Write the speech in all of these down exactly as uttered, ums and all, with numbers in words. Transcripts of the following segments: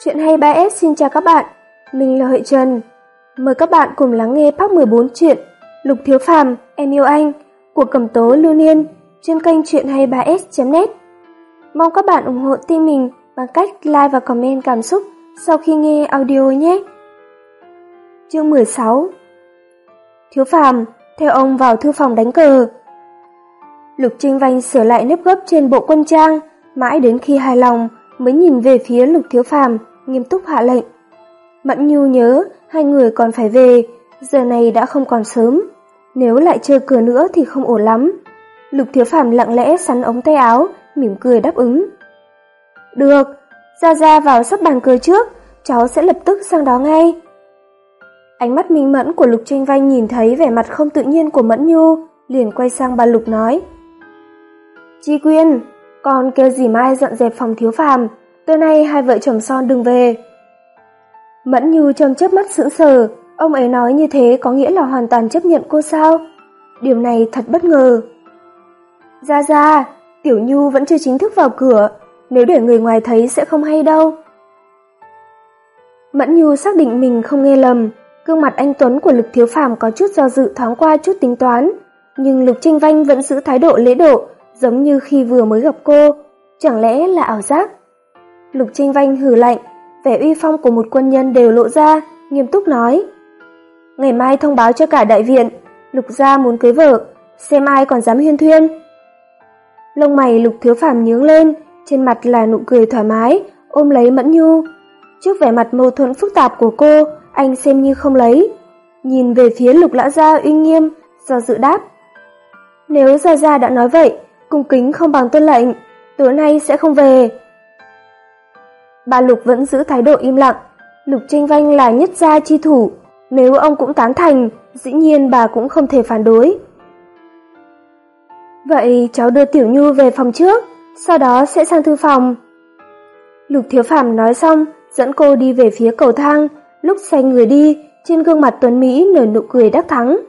Chuyện hay ba ét xin chào các bạn, mình là Huệ Trần. Mời các bạn cùng lắng nghe part mười bốn truyện Lục Thiếu Phàm, Em Yêu Anh của Cẩm Tố Lưu Niên trên kênh truyện hay ba ét chấm net. Mong các bạn ủng hộ team mình bằng cách like và comment cảm xúc sau khi nghe audio nhé. Chương mười sáu. Thiếu Phàm theo ông vào thư phòng đánh cờ. Lục Trinh Vanh sửa lại nếp gấp trên bộ quân trang, mãi đến khi hài lòng mới nhìn về phía Lục Thiếu Phàm, nghiêm túc hạ lệnh. Mẫn Nhu nhớ hai người còn phải về, giờ này đã không còn sớm, nếu lại chơi cờ nữa thì không ổn lắm. Lục Thiếu Phàm lặng lẽ sắn ống tay áo, mỉm cười đáp ứng. Được, Gia Gia vào sắp bàn cờ trước, cháu sẽ lập tức sang đó ngay. Ánh mắt minh mẫn của Lục Trinh Vanh nhìn thấy vẻ mặt không tự nhiên của Mẫn Nhu, liền quay sang bà Lục nói. Chi Quyên, con kêu dì Mai dọn dẹp phòng Thiếu Phàm, tối nay hai vợ chồng son đừng về. Mẫn Nhu trông chớp mắt sững sờ, ông ấy nói như thế có nghĩa là hoàn toàn chấp nhận cô sao? Điều này thật bất ngờ. Gia Gia, Tiểu Nhu vẫn chưa chính thức vào cửa, nếu để người ngoài thấy sẽ không hay đâu. Mẫn Nhu xác định mình không nghe lầm, gương mặt anh tuấn của Lục Thiếu Phàm có chút do dự thoáng qua chút tính toán, nhưng Lục Trinh Vanh vẫn giữ thái độ lễ độ, giống như khi vừa mới gặp cô, chẳng lẽ là ảo giác? Lục Trinh Vanh hừ lạnh, vẻ uy phong của một quân nhân đều lộ ra, nghiêm túc nói. Ngày mai thông báo cho cả đại viện, Lục gia muốn cưới vợ, xem ai còn dám huyên thuyên. Lông mày Lục Thiếu Phàm nhướng lên, trên mặt là nụ cười thoải mái, ôm lấy Mẫn Nhu. Trước vẻ mặt mâu thuẫn phức tạp của cô, anh xem như không lấy. Nhìn về phía Lục lão gia uy nghiêm, do dự đáp. Nếu Gia Gia đã nói vậy, cung kính không bằng tuân lệnh, tối nay sẽ không về. Bà Lục vẫn giữ thái độ im lặng, Lục Trinh Vanh là nhất gia chi thủ, nếu ông cũng tán thành, dĩ nhiên bà cũng không thể phản đối. Vậy cháu đưa Tiểu Nhu về phòng trước, sau đó sẽ sang thư phòng. Lục Thiếu Phàm nói xong, dẫn cô đi về phía cầu thang, lúc xoay người đi, trên gương mặt tuấn Mỹ nở nụ cười đắc thắng.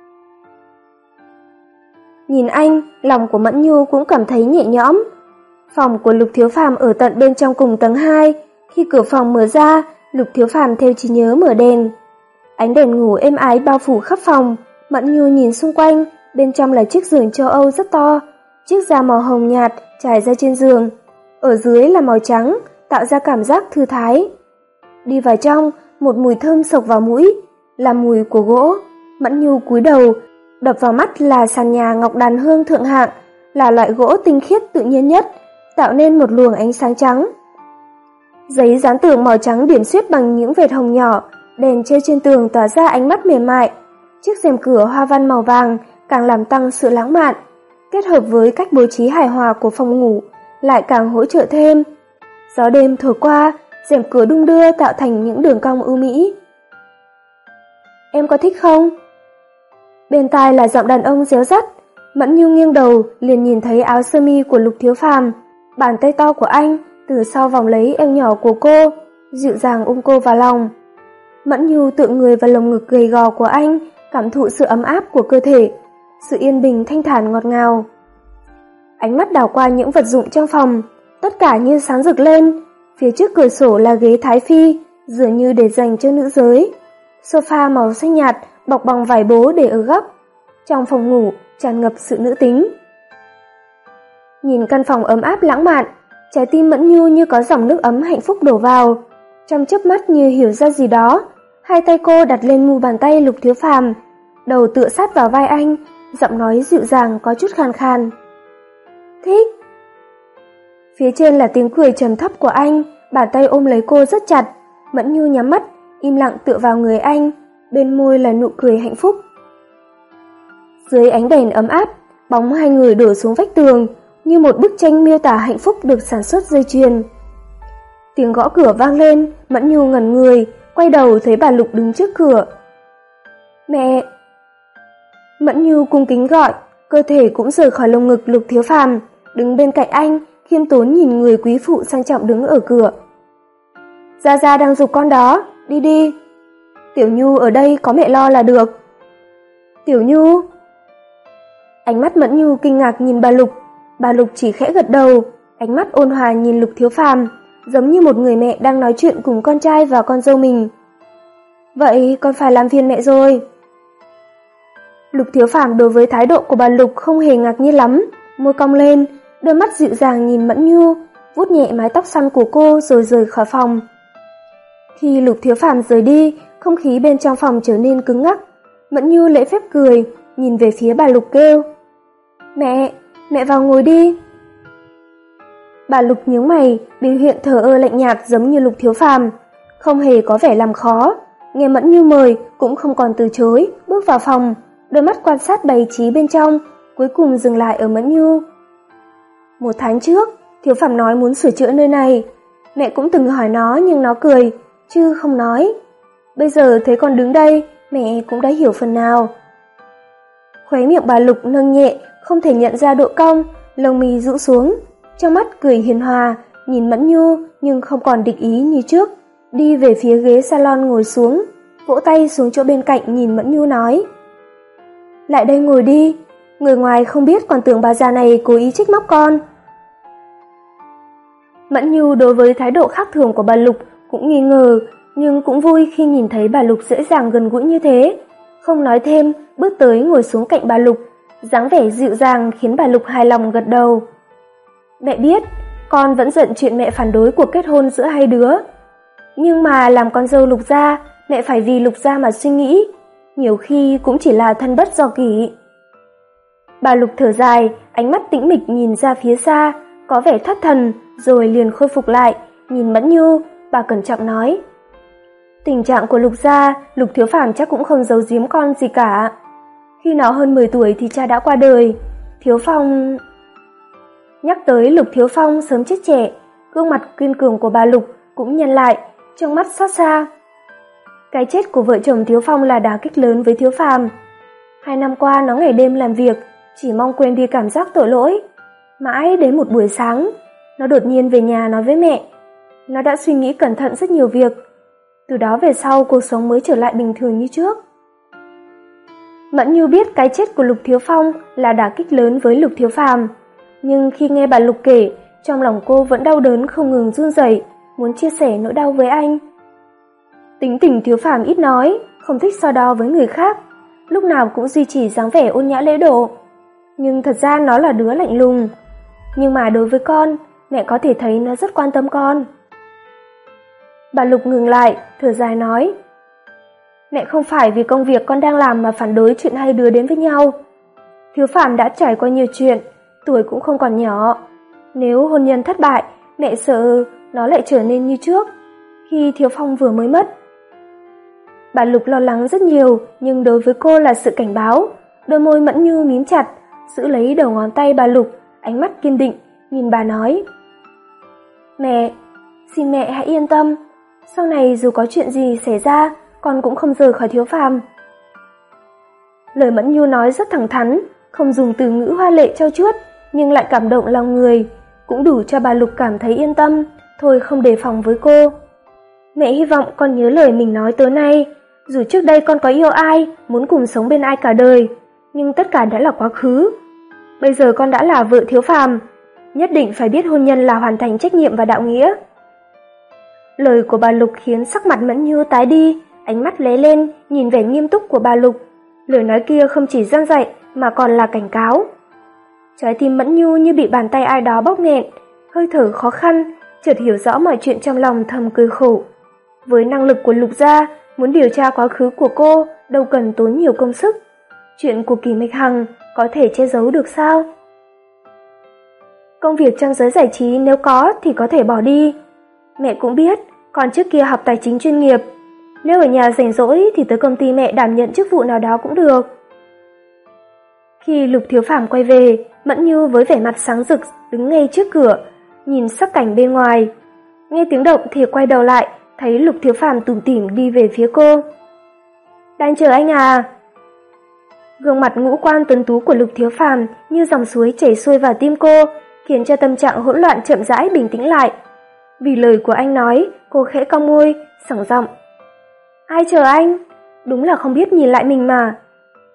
Nhìn anh, lòng của Mẫn Nhu cũng cảm thấy nhẹ nhõm. Phòng của Lục Thiếu Phàm ở tận bên trong cùng tầng hai, khi cửa phòng mở ra, Lục Thiếu Phàm theo trí nhớ mở đèn. Ánh đèn ngủ êm ái bao phủ khắp phòng, Mẫn Nhu nhìn xung quanh, bên trong là chiếc giường châu Âu rất to, chiếc da màu hồng nhạt trải ra trên giường, ở dưới là màu trắng, tạo ra cảm giác thư thái. Đi vào trong, một mùi thơm sộc vào mũi, là mùi của gỗ. Mẫn Nhu cúi đầu, đập vào mắt là sàn nhà ngọc đàn hương thượng hạng, là loại gỗ tinh khiết tự nhiên nhất, tạo nên một luồng ánh sáng trắng. Giấy dán tường màu trắng điểm xuyết bằng những vệt hồng nhỏ, đèn treo trên tường tỏa ra ánh mắt mềm mại. Chiếc rèm cửa hoa văn màu vàng càng làm tăng sự lãng mạn, kết hợp với cách bố trí hài hòa của phòng ngủ, lại càng hỗ trợ thêm. Gió đêm thổi qua, rèm cửa đung đưa tạo thành những đường cong ưu mỹ. Em có thích không? Bên tai là giọng đàn ông réo rắt. Mẫn Nhu nghiêng đầu liền nhìn thấy áo sơ mi của Lục Thiếu Phàm, bàn tay to của anh từ sau vòng lấy eo nhỏ của cô, dịu dàng ôm cô vào lòng. Mẫn Nhu tựa người vào lồng ngực gầy gò của anh, cảm thụ sự ấm áp của cơ thể, sự yên bình thanh thản ngọt ngào. Ánh mắt đảo qua những vật dụng trong phòng, tất cả như sáng rực lên. Phía trước cửa sổ là ghế thái phi, dường như để dành cho nữ giới. Sofa màu xanh nhạt bọc bằng vải bố để ở góc. Trong phòng ngủ tràn ngập sự nữ tính. Nhìn căn phòng ấm áp lãng mạn, trái tim Mẫn Nhu như có dòng nước ấm hạnh phúc đổ vào. Trong chớp mắt như hiểu ra gì đó, hai tay cô đặt lên mu bàn tay Lục Thiếu Phàm, đầu tựa sát vào vai anh, giọng nói dịu dàng có chút khàn khàn. Thích. Phía trên là tiếng cười trầm thấp của anh, bàn tay ôm lấy cô rất chặt. Mẫn Nhu nhắm mắt, im lặng tựa vào người anh, bên môi là nụ cười hạnh phúc. Dưới ánh đèn ấm áp, bóng hai người đổ xuống vách tường, như một bức tranh miêu tả hạnh phúc được sản xuất dây chuyền. Tiếng gõ cửa vang lên, Mẫn Nhu ngẩn người, quay đầu thấy bà Lục đứng trước cửa. Mẹ! Mẫn Nhu cung kính gọi, cơ thể cũng rời khỏi lồng ngực Lục Thiếu Phàm, đứng bên cạnh anh, khiêm tốn nhìn người quý phụ sang trọng đứng ở cửa. Gia Gia đang giục con đó, đi đi. Tiểu Nhu ở đây có mẹ lo là được. Tiểu Nhu? Ánh mắt Mẫn Nhu kinh ngạc nhìn bà Lục, bà Lục chỉ khẽ gật đầu, ánh mắt ôn hòa nhìn Lục Thiếu Phàm, giống như một người mẹ đang nói chuyện cùng con trai và con dâu mình. Vậy con phải làm phiền mẹ rồi. Lục Thiếu Phàm đối với thái độ của bà Lục không hề ngạc nhiên lắm, môi cong lên, đôi mắt dịu dàng nhìn Mẫn Nhu, vuốt nhẹ mái tóc xoăn của cô rồi rời khỏi phòng. Khi Lục Thiếu Phàm rời đi, không khí bên trong phòng trở nên cứng ngắc. Mẫn Nhu lễ phép cười, nhìn về phía bà Lục kêu: "Mẹ, mẹ vào ngồi đi." Bà Lục nhướng mày, biểu hiện thờ ơ lạnh nhạt giống như Lục Thiếu Phàm, không hề có vẻ làm khó. Nghe Mẫn Nhu mời cũng không còn từ chối, bước vào phòng, đôi mắt quan sát bày trí bên trong, cuối cùng dừng lại ở Mẫn Nhu. Một tháng trước, Thiếu Phàm nói muốn sửa chữa nơi này. Mẹ cũng từng hỏi nó nhưng nó cười, chứ không nói. Bây giờ thấy con đứng đây, mẹ cũng đã hiểu phần nào. Khóe miệng bà Lục nâng nhẹ, không thể nhận ra độ cong, lông mi rũ xuống, trong mắt cười hiền hòa, nhìn Mẫn Nhu nhưng không còn địch ý như trước, đi về phía ghế salon ngồi xuống, vỗ tay xuống chỗ bên cạnh nhìn Mẫn Nhu nói: "Lại đây ngồi đi, người ngoài không biết còn tưởng bà già này cố ý trách móc con." Mẫn Nhu đối với thái độ khác thường của bà Lục cũng nghi ngờ, nhưng cũng vui khi nhìn thấy bà Lục dễ dàng gần gũi như thế, không nói thêm, bước tới ngồi xuống cạnh bà Lục, dáng vẻ dịu dàng khiến bà Lục hài lòng gật đầu. "Mẹ biết, con vẫn giận chuyện mẹ phản đối cuộc kết hôn giữa hai đứa. Nhưng mà làm con dâu Lục gia, mẹ phải vì Lục gia mà suy nghĩ, nhiều khi cũng chỉ là thân bất do kỷ." Bà Lục thở dài, ánh mắt tĩnh mịch nhìn ra phía xa, có vẻ thất thần, rồi liền khôi phục lại, nhìn Mẫn Nhu, bà cẩn trọng nói: "Tình trạng của Lục gia, Lục Thiếu Phàm chắc cũng không giấu giếm con gì cả. Khi nó hơn mười tuổi thì cha đã qua đời. Thiếu Phong..." Nhắc tới Lục Thiếu Phong sớm chết trẻ, gương mặt kiên cường của bà Lục cũng nhăn lại, trong mắt xót xa. Cái chết của vợ chồng Thiếu Phong là đả kích lớn với Thiếu Phàm. Hai năm qua nó ngày đêm làm việc, chỉ mong quên đi cảm giác tội lỗi. Mãi đến một buổi sáng, nó đột nhiên về nhà nói với mẹ. Nó đã suy nghĩ cẩn thận rất nhiều việc. Từ đó về sau cuộc sống mới trở lại bình thường như trước. Mẫn Nhu biết cái chết của Lục Thiếu Phong là đả kích lớn với Lục Thiếu Phàm, nhưng khi nghe bà Lục kể, trong lòng cô vẫn đau đớn không ngừng run rẩy, muốn chia sẻ nỗi đau với anh. Tính tình Thiếu Phàm ít nói, không thích so đo với người khác, lúc nào cũng duy trì dáng vẻ ôn nhã lễ độ. Nhưng thật ra nó là đứa lạnh lùng. Nhưng mà đối với con, mẹ có thể thấy nó rất quan tâm con. Bà Lục ngừng lại, thở dài nói: "Mẹ không phải vì công việc con đang làm mà phản đối chuyện hai đứa đến với nhau. Thiếu Phàm đã trải qua nhiều chuyện, tuổi cũng không còn nhỏ. Nếu hôn nhân thất bại, mẹ sợ nó lại trở nên như trước, khi Thiếu Phong vừa mới mất." Bà Lục lo lắng rất nhiều, nhưng đối với cô là sự cảnh báo. Đôi môi Mẫn Nhu mím chặt, giữ lấy đầu ngón tay bà Lục, ánh mắt kiên định, nhìn bà nói: "Mẹ, xin mẹ hãy yên tâm, sau này dù có chuyện gì xảy ra, con cũng không rời khỏi Thiếu Phàm." Lời Mẫn Nhu nói rất thẳng thắn, không dùng từ ngữ hoa lệ trau chuốt, nhưng lại cảm động lòng người, cũng đủ cho bà Lục cảm thấy yên tâm, thôi không đề phòng với cô. "Mẹ hy vọng con nhớ lời mình nói tối nay, dù trước đây con có yêu ai, muốn cùng sống bên ai cả đời, nhưng tất cả đã là quá khứ. Bây giờ con đã là vợ Thiếu Phàm, nhất định phải biết hôn nhân là hoàn thành trách nhiệm và đạo nghĩa." Lời của bà Lục khiến sắc mặt Mẫn Nhu tái đi, ánh mắt lóe lên, nhìn vẻ nghiêm túc của bà Lục. Lời nói kia không chỉ gian dạy mà còn là cảnh cáo. Trái tim Mẫn Nhu như bị bàn tay ai đó bóp nghẹn, hơi thở khó khăn, chợt hiểu rõ mọi chuyện trong lòng, thầm cười khổ. Với năng lực của Lục gia, muốn điều tra quá khứ của cô đâu cần tốn nhiều công sức. Chuyện của Kỳ Mạch Hằng có thể che giấu được sao? Công việc trong giới giải trí nếu có thì có thể bỏ đi. Mẹ cũng biết, con trước kia học tài chính chuyên nghiệp. Nếu ở nhà rảnh rỗi thì tới công ty mẹ đảm nhận chức vụ nào đó cũng được. Khi Lục Thiếu Phàm quay về, Mẫn Nhu với vẻ mặt sáng rực đứng ngay trước cửa, nhìn sắc cảnh bên ngoài. Nghe tiếng động thì quay đầu lại, thấy Lục Thiếu Phàm tủm tỉm đi về phía cô. "Đang chờ anh à?" Gương mặt ngũ quan tuấn tú của Lục Thiếu Phàm như dòng suối chảy xuôi vào tim cô, khiến cho tâm trạng hỗn loạn chậm rãi bình tĩnh lại. Vì lời của anh nói, cô khẽ cong môi, sảng giọng: "Ai chờ anh? Đúng là không biết nhìn lại mình mà.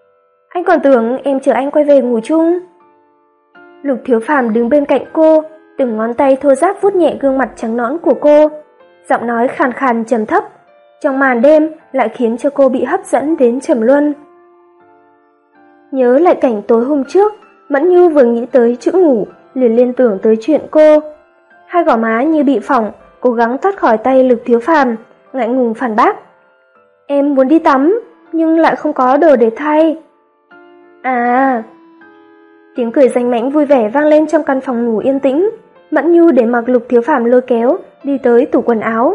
Anh còn tưởng em chờ anh quay về ngủ chung." Lục Thiếu Phàm đứng bên cạnh cô, từng ngón tay thô ráp vuốt nhẹ gương mặt trắng nõn của cô, giọng nói khàn khàn trầm thấp, trong màn đêm lại khiến cho cô bị hấp dẫn đến trầm luân. Nhớ lại cảnh tối hôm trước, Mẫn Nhu vừa nghĩ tới chữ ngủ, liền liên tưởng tới chuyện cô. Hai gò má như bị phỏng, cố gắng thoát khỏi tay Lục Thiếu Phàm, ngại ngùng phản bác. Em muốn đi tắm, nhưng lại không có đồ để thay. À... Tiếng cười danh mãnh vui vẻ vang lên trong căn phòng ngủ yên tĩnh. Mẫn Nhu để mặc Lục Thiếu Phàm lôi kéo, đi tới tủ quần áo.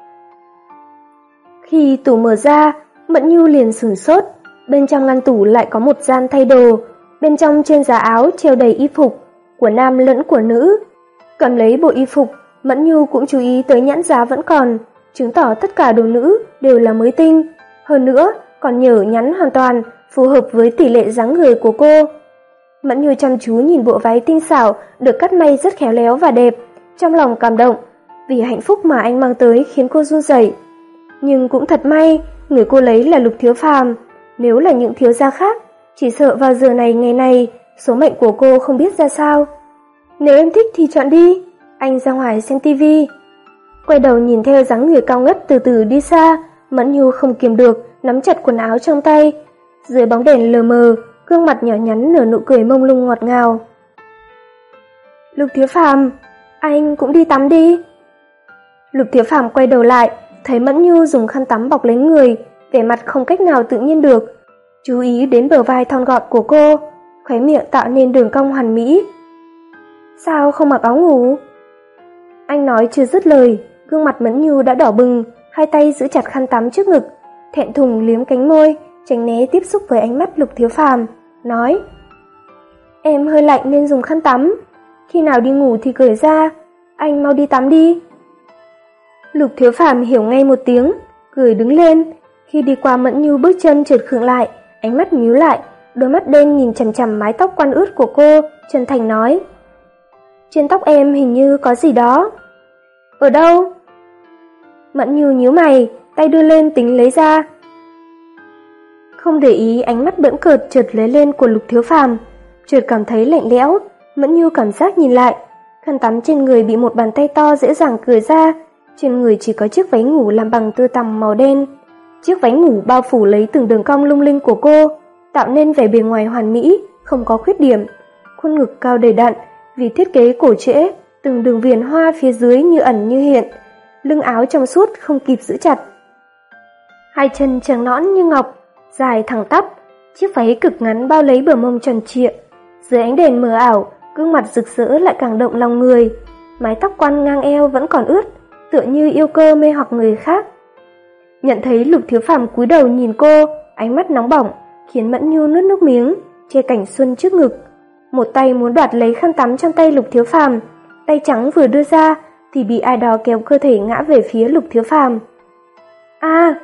Khi tủ mở ra, Mẫn Nhu liền sửng sốt. Bên trong ngăn tủ lại có một gian thay đồ. Bên trong trên giá áo treo đầy y phục, của nam lẫn của nữ. Cầm lấy bộ y phục, Mẫn Nhu cũng chú ý tới nhãn giá vẫn còn, chứng tỏ tất cả đồ nữ đều là mới tinh. Hơn nữa, còn nhở nhắn hoàn toàn, phù hợp với tỷ lệ dáng người của cô. Mẫn Nhu chăm chú nhìn bộ váy tinh xảo, được cắt may rất khéo léo và đẹp, trong lòng cảm động, vì hạnh phúc mà anh mang tới khiến cô run rẩy. Nhưng cũng thật may, người cô lấy là Lục Thiếu Phàm, nếu là những thiếu gia khác, chỉ sợ vào giờ này ngày này, số mệnh của cô không biết ra sao. Nếu em thích thì chọn đi, anh ra ngoài xem tivi. Quay đầu nhìn theo dáng người cao ngất từ từ đi xa, Mẫn Nhu không kiềm được, nắm chặt quần áo trong tay. Dưới bóng đèn lờ mờ, gương mặt nhỏ nhắn nở nụ cười mông lung ngọt ngào. Lục Thiếu Phàm, anh cũng đi tắm đi. Lục Thiếu Phàm quay đầu lại, thấy Mẫn Nhu dùng khăn tắm bọc lấy người, vẻ mặt không cách nào tự nhiên được. Chú ý đến bờ vai thon gọn của cô, khóe miệng tạo nên đường cong hoàn mỹ. Sao không mặc áo ngủ? Anh nói chưa dứt lời, gương mặt Mẫn Nhu đã đỏ bừng, hai tay giữ chặt khăn tắm trước ngực, thẹn thùng liếm cánh môi, tránh né tiếp xúc với ánh mắt Lục Thiếu Phàm, nói: Em hơi lạnh nên dùng khăn tắm, khi nào đi ngủ thì cởi ra, anh mau đi tắm đi. Lục Thiếu Phàm hiểu ngay một tiếng, cười đứng lên, khi đi qua Mẫn Nhu bước chân chợt khựng lại, ánh mắt nhíu lại, đôi mắt đen nhìn chằm chằm mái tóc quăn ướt của cô, chân thành nói: Trên tóc em hình như có gì đó. Ở đâu? Mẫn Nhu nhíu mày, tay đưa lên tính lấy ra. Không để ý ánh mắt bỡn cợt chợt lóe lên của Lục Thiếu Phàm, chợt cảm thấy lạnh lẽo. Mẫn Nhu cảm giác nhìn lại, khăn tắm trên người bị một bàn tay to dễ dàng cởi ra, trên người chỉ có chiếc váy ngủ làm bằng tơ tằm màu đen. Chiếc váy ngủ bao phủ lấy từng đường cong lung linh của cô, tạo nên vẻ bề ngoài hoàn mỹ, không có khuyết điểm. Khuôn ngực cao đầy đặn, vì thiết kế cổ trễ, từng đường viền hoa phía dưới như ẩn như hiện, lưng áo trong suốt không kịp giữ chặt. Hai chân trắng nõn như ngọc, dài thẳng tắp, chiếc váy cực ngắn bao lấy bờ mông tròn trịa. Dưới ánh đèn mờ ảo, gương mặt rực rỡ lại càng động lòng người. Mái tóc quăn ngang eo vẫn còn ướt, tựa như yêu cơ mê hoặc người khác. Nhận thấy Lục Thiếu Phàm cúi đầu nhìn cô, ánh mắt nóng bỏng, khiến Mẫn Nhu nuốt nước miếng, che cảnh xuân trước ngực. Một tay muốn đoạt lấy khăn tắm trong tay Lục Thiếu Phàm, tay trắng vừa đưa ra thì bị ai đó kéo cơ thể ngã về phía Lục Thiếu Phàm. A!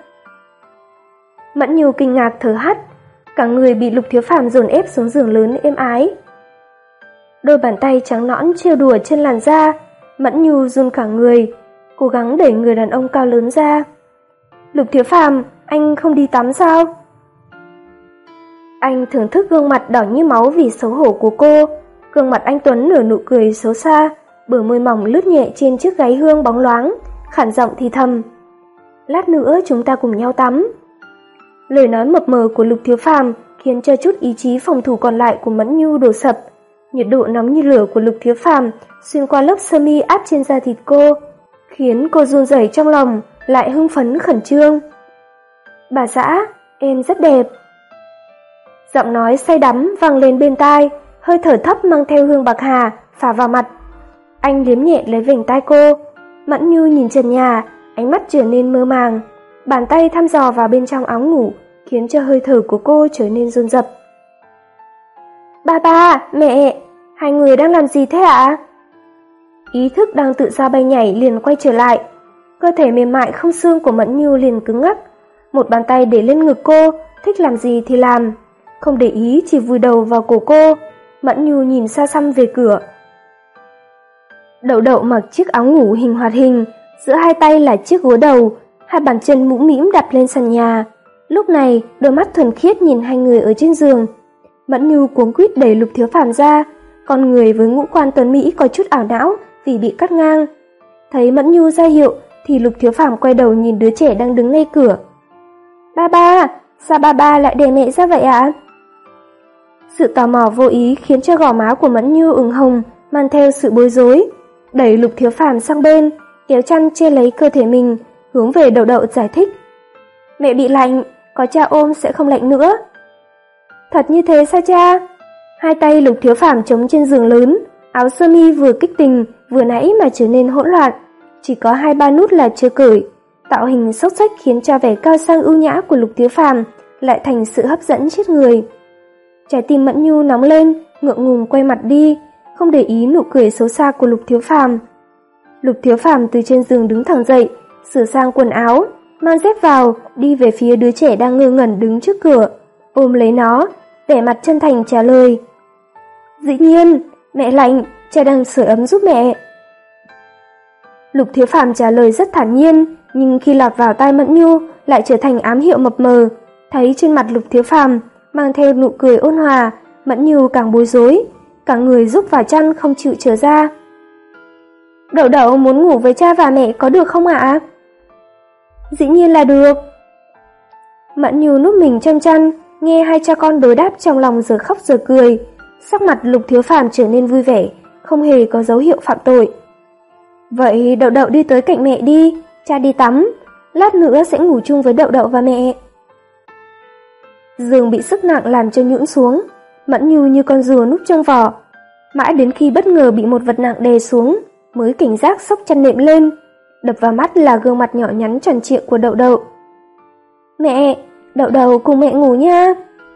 Mẫn Nhu kinh ngạc thở hắt, cả người bị Lục Thiếu Phàm dồn ép xuống giường lớn êm ái. Đôi bàn tay trắng nõn trêu đùa trên làn da, Mẫn Nhu run cả người, cố gắng đẩy người đàn ông cao lớn ra. Lục Thiếu Phàm, anh không đi tắm sao? Anh thưởng thức gương mặt đỏ như máu vì xấu hổ của cô, gương mặt anh Tuấn nở nụ cười xấu xa, bờ môi mỏng lướt nhẹ trên chiếc gáy hương bóng loáng, khản giọng thì thầm: Lát nữa chúng ta cùng nhau tắm. Lời nói mập mờ của Lục Thiếu Phàm khiến cho chút ý chí phòng thủ còn lại của Mẫn Nhu đổ sập. Nhiệt độ nóng như lửa của Lục Thiếu Phàm xuyên qua lớp sơ mi áp trên da thịt cô, khiến cô run rẩy trong lòng, lại hưng phấn khẩn trương. Bà xã, em rất đẹp. Giọng nói say đắm vang lên bên tai, hơi thở thấp mang theo hương bạc hà phả vào mặt. Anh liếm nhẹ lấy vành tai cô. Mẫn Nhu nhìn trần nhà, ánh mắt trở nên mơ màng, bàn tay thăm dò vào bên trong áo ngủ, khiến cho hơi thở của cô trở nên dồn dập. Ba ba, mẹ, hai người đang làm gì thế ạ? Ý thức đang tự do bay nhảy liền quay trở lại. Cơ thể mềm mại không xương của Mẫn Nhu liền cứng ngắc, một bàn tay để lên ngực cô, thích làm gì thì làm, không để ý chỉ vùi đầu vào cổ cô. Mẫn Nhu nhìn xa xăm về cửa. Đậu Đậu mặc chiếc áo ngủ hình hoạt hình, giữa hai tay là chiếc gối đầu, hai bàn chân mũm mĩm đặt lên sàn nhà. Lúc này, đôi mắt thuần khiết nhìn hai người ở trên giường. Mẫn Nhu cuống quýt đẩy Lục Thiếu Phàm ra, con người với ngũ quan tuấn mỹ có chút ảo não vì bị cắt ngang. Thấy Mẫn Nhu ra hiệu thì Lục Thiếu Phàm quay đầu nhìn đứa trẻ đang đứng ngay cửa. Ba ba, sao ba ba lại để mẹ ra vậy ạ? Sự tò mò vô ý khiến cho gò má của Mẫn Nhu ửng hồng, mang theo sự bối rối. Đẩy Lục Thiếu Phàm sang bên, kéo chăn che lấy cơ thể mình, hướng về Đậu Đậu giải thích. Mẹ bị lạnh, có cha ôm sẽ không lạnh nữa. Thật như thế sao cha? Hai tay Lục Thiếu Phàm chống trên giường lớn, áo sơ mi vừa kích tình vừa nãy mà trở nên hỗn loạn, chỉ có hai ba nút là chưa cởi. Tạo hình xốc xếch khiến cho vẻ cao sang ưu nhã của Lục Thiếu Phàm lại thành sự hấp dẫn chết người. Trái tim Mẫn Nhu nóng lên, ngượng ngùng quay mặt đi, không để ý nụ cười xấu xa của Lục Thiếu Phàm. Lục Thiếu Phàm từ trên giường đứng thẳng dậy, sửa sang quần áo, mang dép vào, đi về phía đứa trẻ đang ngơ ngẩn đứng trước cửa, ôm lấy nó, vẻ mặt chân thành trả lời. Dĩ nhiên, mẹ lạnh, cha đang sưởi ấm giúp mẹ. Lục Thiếu Phàm trả lời rất thản nhiên, nhưng khi lọt vào tai Mẫn Nhu lại trở thành ám hiệu mập mờ. Thấy trên mặt Lục Thiếu Phàm mang theo nụ cười ôn hòa, Mẫn Nhu càng bối rối, cả người rúc vào chăn không chịu trở ra. Đậu Đậu muốn ngủ với cha và mẹ có được không ạ? Dĩ nhiên là được. Mẫn Nhu núp mình trong chăn, nghe hai cha con đối đáp trong lòng giờ khóc giờ cười. Sắc mặt Lục Thiếu Phàm trở nên vui vẻ, không hề có dấu hiệu phạm tội. Vậy Đậu Đậu đi tới cạnh mẹ đi, cha đi tắm, lát nữa sẽ ngủ chung với Đậu Đậu và mẹ. Giường bị sức nặng làm cho nhũn xuống, Mẫn Nhu như con rùa núp trong vỏ. Mãi đến khi bất ngờ bị một vật nặng đè xuống, mới cảnh giác xốc chăn nệm lên. Đập vào mắt là gương mặt nhỏ nhắn tròn trịa của Đậu Đậu. Mẹ, Đậu Đậu cùng mẹ ngủ nha.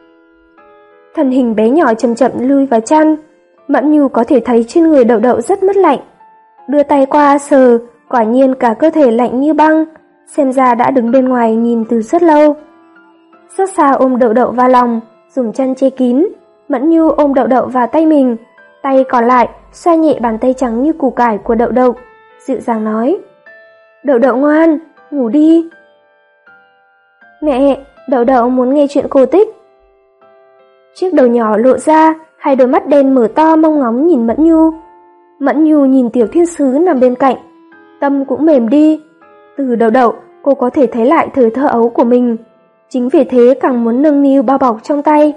Thân hình bé nhỏ chậm chậm lui vào chăn. Mẫn Nhu có thể thấy trên người Đậu Đậu rất mất lạnh. Đưa tay qua sờ, quả nhiên cả cơ thể lạnh như băng, xem ra đã đứng bên ngoài nhìn từ rất lâu. Xót xa ôm Đậu Đậu vào lòng, dùng chân che kín. Mẫn Nhu ôm Đậu Đậu vào tay mình, tay còn lại xoa nhẹ bàn tay trắng như củ cải của Đậu Đậu, dịu dàng nói. Đậu Đậu ngoan, ngủ đi. Mẹ, Đậu Đậu muốn nghe chuyện cổ tích. Chiếc đầu nhỏ lộ ra, hai đôi mắt đen mở to mong ngóng nhìn Mẫn Nhu. Mẫn Nhu nhìn Tiểu Thiên Sứ nằm bên cạnh, tâm cũng mềm đi. Từ Đậu Đậu, cô có thể thấy lại thời thơ ấu của mình, chính vì thế càng muốn nâng niu bao bọc trong tay.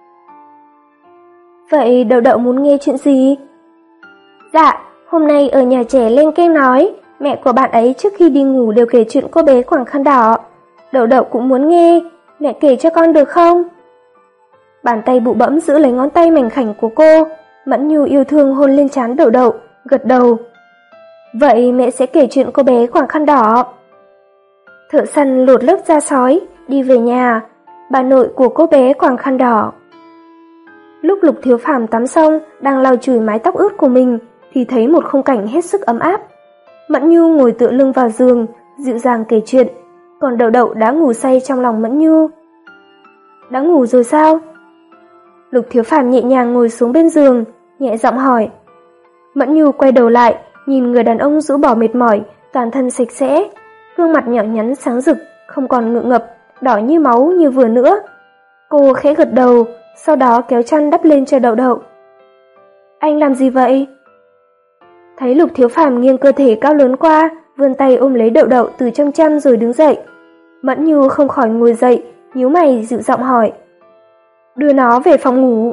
Vậy Đậu Đậu muốn nghe chuyện gì? Dạ, hôm nay ở nhà trẻ lên keng nói, mẹ của bạn ấy trước khi đi ngủ đều kể chuyện cô bé quàng khăn đỏ. Đậu Đậu cũng muốn nghe, mẹ kể cho con được không? Bàn tay bụ bẫm giữ lấy ngón tay mảnh khảnh của cô. Mẫn Nhu yêu thương hôn lên trán Đậu Đậu, gật đầu. Vậy mẹ sẽ kể chuyện cô bé quàng khăn đỏ. Thợ săn lột lớp da sói, đi về nhà, bà nội của cô bé quàng khăn đỏ. Lúc Lục Thiếu Phàm tắm xong, đang lau chùi mái tóc ướt của mình, thì thấy một khung cảnh hết sức ấm áp. Mẫn Nhu ngồi tựa lưng vào giường, dịu dàng kể chuyện, còn Đậu Đậu đã ngủ say trong lòng Mẫn Nhu. Đã ngủ rồi sao? Lục Thiếu Phàm nhẹ nhàng ngồi xuống bên giường, nhẹ giọng hỏi. Mẫn Nhu quay đầu lại, nhìn người đàn ông rũ bỏ mệt mỏi, toàn thân sạch sẽ, gương mặt nhỏ nhắn sáng rực, không còn ngượng ngập, đỏ như máu như vừa nữa. Cô khẽ gật đầu, sau đó kéo chăn đắp lên cho Đậu Đậu. Anh làm gì vậy? Thấy Lục Thiếu Phàm nghiêng cơ thể cao lớn qua, vươn tay ôm lấy Đậu Đậu từ trong chăn rồi đứng dậy. Mẫn Nhu không khỏi ngồi dậy, nhíu mày dịu giọng hỏi. Đưa nó về phòng ngủ.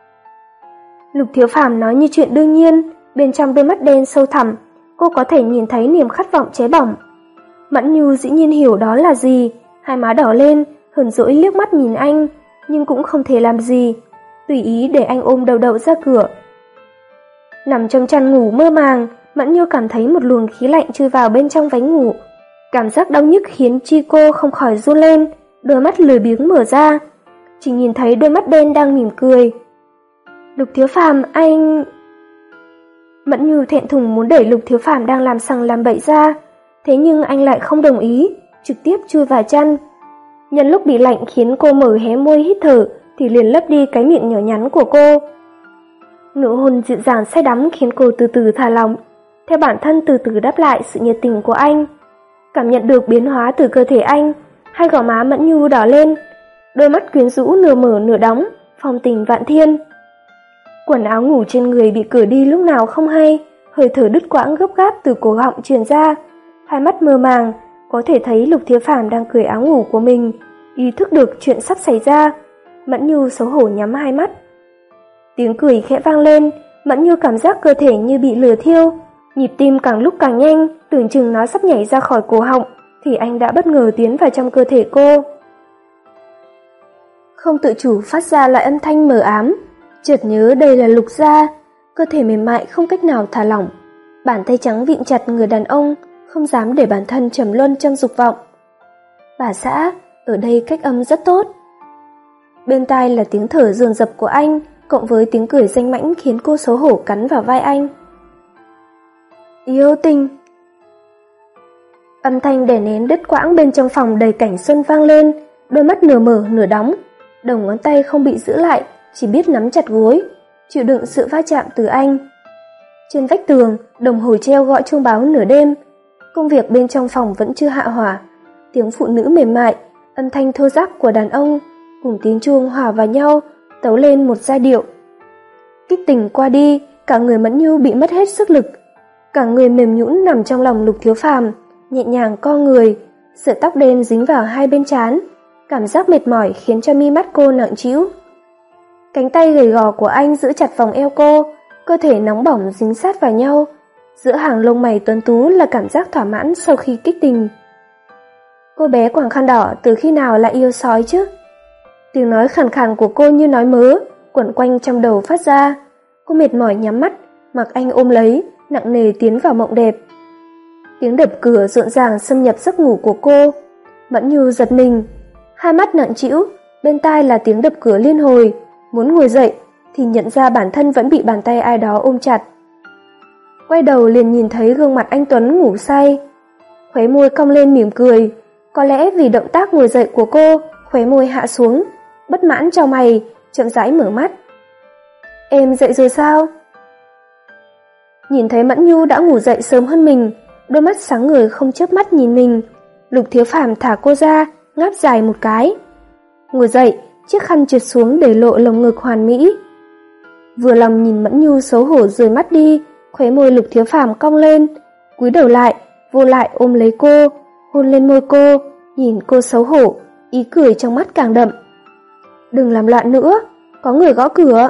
Lục Thiếu Phàm nói như chuyện đương nhiên, bên trong đôi mắt đen sâu thẳm, cô có thể nhìn thấy niềm khát vọng cháy bỏng. Mẫn Nhu dĩ nhiên hiểu đó là gì, hai má đỏ lên, hờn dỗi liếc mắt nhìn anh, nhưng cũng không thể làm gì, tùy ý để anh ôm Đậu Đậu ra cửa. Nằm trong chăn ngủ mơ màng, Mẫn Nhu cảm thấy một luồng khí lạnh chui vào bên trong váy ngủ. Cảm giác đau nhức khiến chi cô không khỏi run lên, đôi mắt lười biếng mở ra, chỉ nhìn thấy đôi mắt đen đang mỉm cười. Lục Thiếu Phàm, anh... Mẫn Nhu thẹn thùng muốn đẩy Lục Thiếu Phàm đang làm sằng làm bậy ra, thế nhưng anh lại không đồng ý, trực tiếp chui vào chăn. Nhân lúc bị lạnh khiến cô mở hé môi hít thở, thì liền lấp đi cái miệng nhỏ nhắn của cô. Nụ hôn dịu dàng say đắm khiến cô từ từ thả lỏng, theo bản thân từ từ đáp lại sự nhiệt tình của anh. Cảm nhận được biến hóa từ cơ thể anh, hai gò má Mẫn Nhu đỏ lên, đôi mắt quyến rũ nửa mở nửa đóng, phong tình vạn thiên. Quần áo ngủ trên người bị cởi đi lúc nào không hay, hơi thở đứt quãng gấp gáp từ cổ họng truyền ra. Hai mắt mơ màng, có thể thấy Lục Thiếu Phàm đang cởi áo ngủ của mình, ý thức được chuyện sắp xảy ra. Mẫn Nhu xấu hổ nhắm hai mắt. Tiếng cười khẽ vang lên, Mẫn Nhu cảm giác cơ thể như bị lửa thiêu, nhịp tim càng lúc càng nhanh, tưởng chừng nó sắp nhảy ra khỏi cổ họng, thì anh đã bất ngờ tiến vào trong cơ thể cô. Không tự chủ phát ra loại âm thanh mờ ám, chợt nhớ đây là Lục gia, cơ thể mềm mại không cách nào thả lỏng, bàn tay trắng vịn chặt người đàn ông, không dám để bản thân trầm luân trong dục vọng. Bà xã, ở đây cách âm rất tốt. Bên tai là tiếng thở dồn dập của anh, cộng với tiếng cười danh mãnh khiến cô xấu hổ cắn vào vai anh. Yêu tình. Âm thanh đè nén đứt quãng bên trong phòng đầy cảnh xuân vang lên, đôi mắt nửa mở nửa đóng, đầu ngón tay không bị giữ lại, chỉ biết nắm chặt gối, chịu đựng sự va chạm từ anh. Trên vách tường, đồng hồ treo gọi chuông báo nửa đêm. Công việc bên trong phòng vẫn chưa hạ hỏa. Tiếng phụ nữ mềm mại, âm thanh thô ráp của đàn ông cùng tiếng chuông hòa vào nhau, tấu lên một giai điệu. Kích tình qua đi, cả người Mẫn Nhu bị mất hết sức lực, cả người mềm nhũn nằm trong lòng Lục Thiếu Phàm, nhẹ nhàng co người, sợi tóc đen dính vào hai bên trán, cảm giác mệt mỏi khiến cho mi mắt cô nặng trĩu. Cánh tay gầy gò của anh giữ chặt vòng eo cô, cơ thể nóng bỏng dính sát vào nhau, giữa hàng lông mày tuấn tú là cảm giác thỏa mãn sau khi kích tình. Cô bé quàng khăn đỏ từ khi nào lại yêu sói chứ? Tiếng nói khàn khàn của cô như nói mớ, quẩn quanh trong đầu phát ra. Cô mệt mỏi nhắm mắt, mặc anh ôm lấy, nặng nề tiến vào mộng đẹp. Tiếng đập cửa rộn ràng xâm nhập giấc ngủ của cô. Mẫn Nhu giật mình, hai mắt nặng trĩu, bên tai là tiếng đập cửa liên hồi, muốn ngồi dậy thì nhận ra bản thân vẫn bị bàn tay ai đó ôm chặt. Quay đầu liền nhìn thấy gương mặt anh Tuấn ngủ say, khóe môi cong lên mỉm cười, có lẽ vì động tác ngồi dậy của cô, khóe môi hạ xuống, bất mãn chau mày, chậm rãi mở mắt. Em dậy rồi sao? Nhìn thấy Mẫn Nhu đã ngủ dậy sớm hơn mình, đôi mắt sáng ngời không chớp mắt nhìn mình, Lục Thiếu Phàm thả cô ra, ngáp dài một cái. Ngồi dậy, chiếc khăn trượt xuống để lộ lồng ngực hoàn mỹ. Vừa lòng nhìn Mẫn Nhu xấu hổ rời mắt đi, khóe môi Lục Thiếu Phàm cong lên, cúi đầu lại, vô lại ôm lấy cô, hôn lên môi cô, nhìn cô xấu hổ, ý cười trong mắt càng đậm. Đừng làm loạn nữa, có người gõ cửa.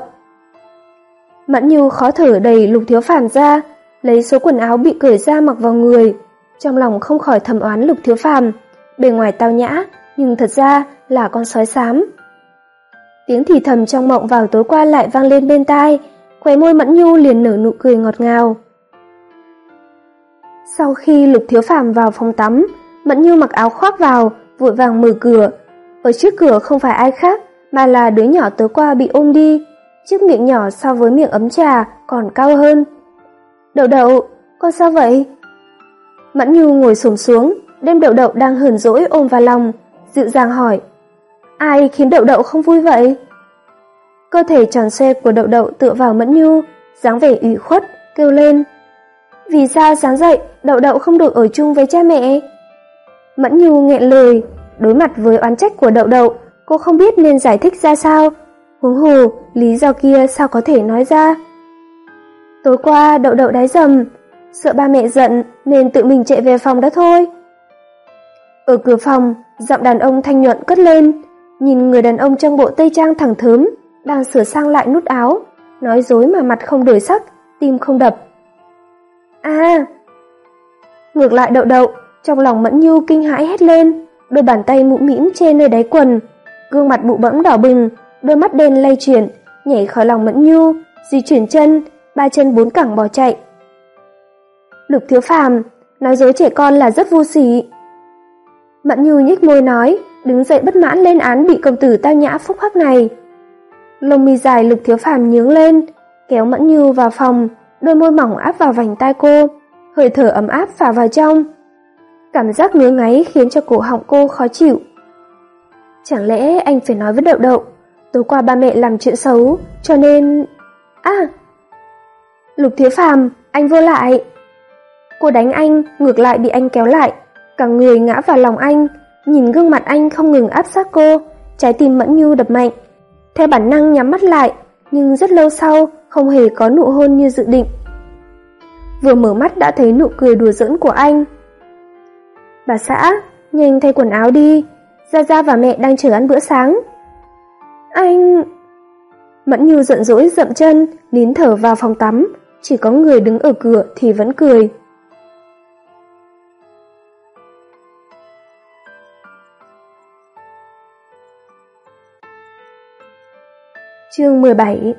Mẫn Nhu khó thở đẩy Lục Thiếu Phàm ra, lấy số quần áo bị cởi ra mặc vào người, trong lòng không khỏi thầm oán Lục Thiếu Phàm, bề ngoài tao nhã, nhưng thật ra là con sói xám. Tiếng thì thầm trong mộng vào tối qua lại vang lên bên tai, khóe môi Mẫn Nhu liền nở nụ cười ngọt ngào. Sau khi Lục Thiếu Phàm vào phòng tắm, Mẫn Nhu mặc áo khoác vào, vội vàng mở cửa. Ở trước cửa không phải ai khác, mà là đứa nhỏ tối qua bị ôm đi, chiếc miệng nhỏ so với miệng ấm trà còn cao hơn. Đậu Đậu, con sao vậy? Mẫn Nhu ngồi xổm xuống, đem Đậu Đậu đang hờn dỗi ôm vào lòng, dịu dàng hỏi. Ai khiến Đậu Đậu không vui vậy? Cơ thể tròn xoe của Đậu Đậu tựa vào Mẫn Nhu, dáng vẻ ủy khuất, kêu lên. Vì sao sáng dậy Đậu Đậu không được ở chung với cha mẹ? Mẫn Nhu nghẹn lời, đối mặt với oán trách của Đậu Đậu, cô không biết nên giải thích ra sao. Huống hồ, lý do kia sao có thể nói ra? Tối qua Đậu Đậu đái dầm, sợ ba mẹ giận nên tự mình chạy về phòng đó thôi. Ở cửa phòng, giọng đàn ông thanh nhuận cất lên, nhìn người đàn ông trong bộ tây trang thẳng thớm, đang sửa sang lại nút áo, nói dối mà mặt không đổi sắc, tim không đập. À! Ngược lại Đậu Đậu, trong lòng Mẫn Nhu kinh hãi hét lên, đôi bàn tay mũm mĩm che nơi đáy quần, gương mặt bụ bẫm đỏ bừng, đôi mắt đen lay chuyển, nhảy khỏi lòng Mẫn Nhu, di chuyển chân, ba chân bốn cẳng bỏ chạy. Lục Thiếu Phàm, nói dối trẻ con là rất vô sỉ. Mẫn Nhu nhếch môi nói, đứng dậy bất mãn lên án bị công tử tao nhã phúc hắc này. Lông mi dài Lục Thiếu Phàm nhướng lên, kéo Mẫn Nhu vào phòng, đôi môi mỏng áp vào vành tai cô, hơi thở ấm áp phả vào trong. Cảm giác ngứa ngáy khiến cho cổ họng cô khó chịu. Chẳng lẽ anh phải nói với Đậu Đậu, tối qua ba mẹ làm chuyện xấu, cho nên... À! Lục Thiếu Phàm, anh vô lại. Cô đánh anh, ngược lại bị anh kéo lại, cả người ngã vào lòng anh, nhìn gương mặt anh không ngừng áp sát cô, trái tim Mẫn Nhu đập mạnh. Theo bản năng nhắm mắt lại, nhưng rất lâu sau không hề có nụ hôn như dự định. Vừa mở mắt đã thấy nụ cười đùa giỡn của anh. Bà xã, nhanh thay quần áo đi, Gia Gia và mẹ đang chờ ăn bữa sáng. Anh... Mẫn Nhu giận dỗi dậm chân, nín thở vào phòng tắm, chỉ có người đứng ở cửa thì vẫn cười. Chương mười bảy.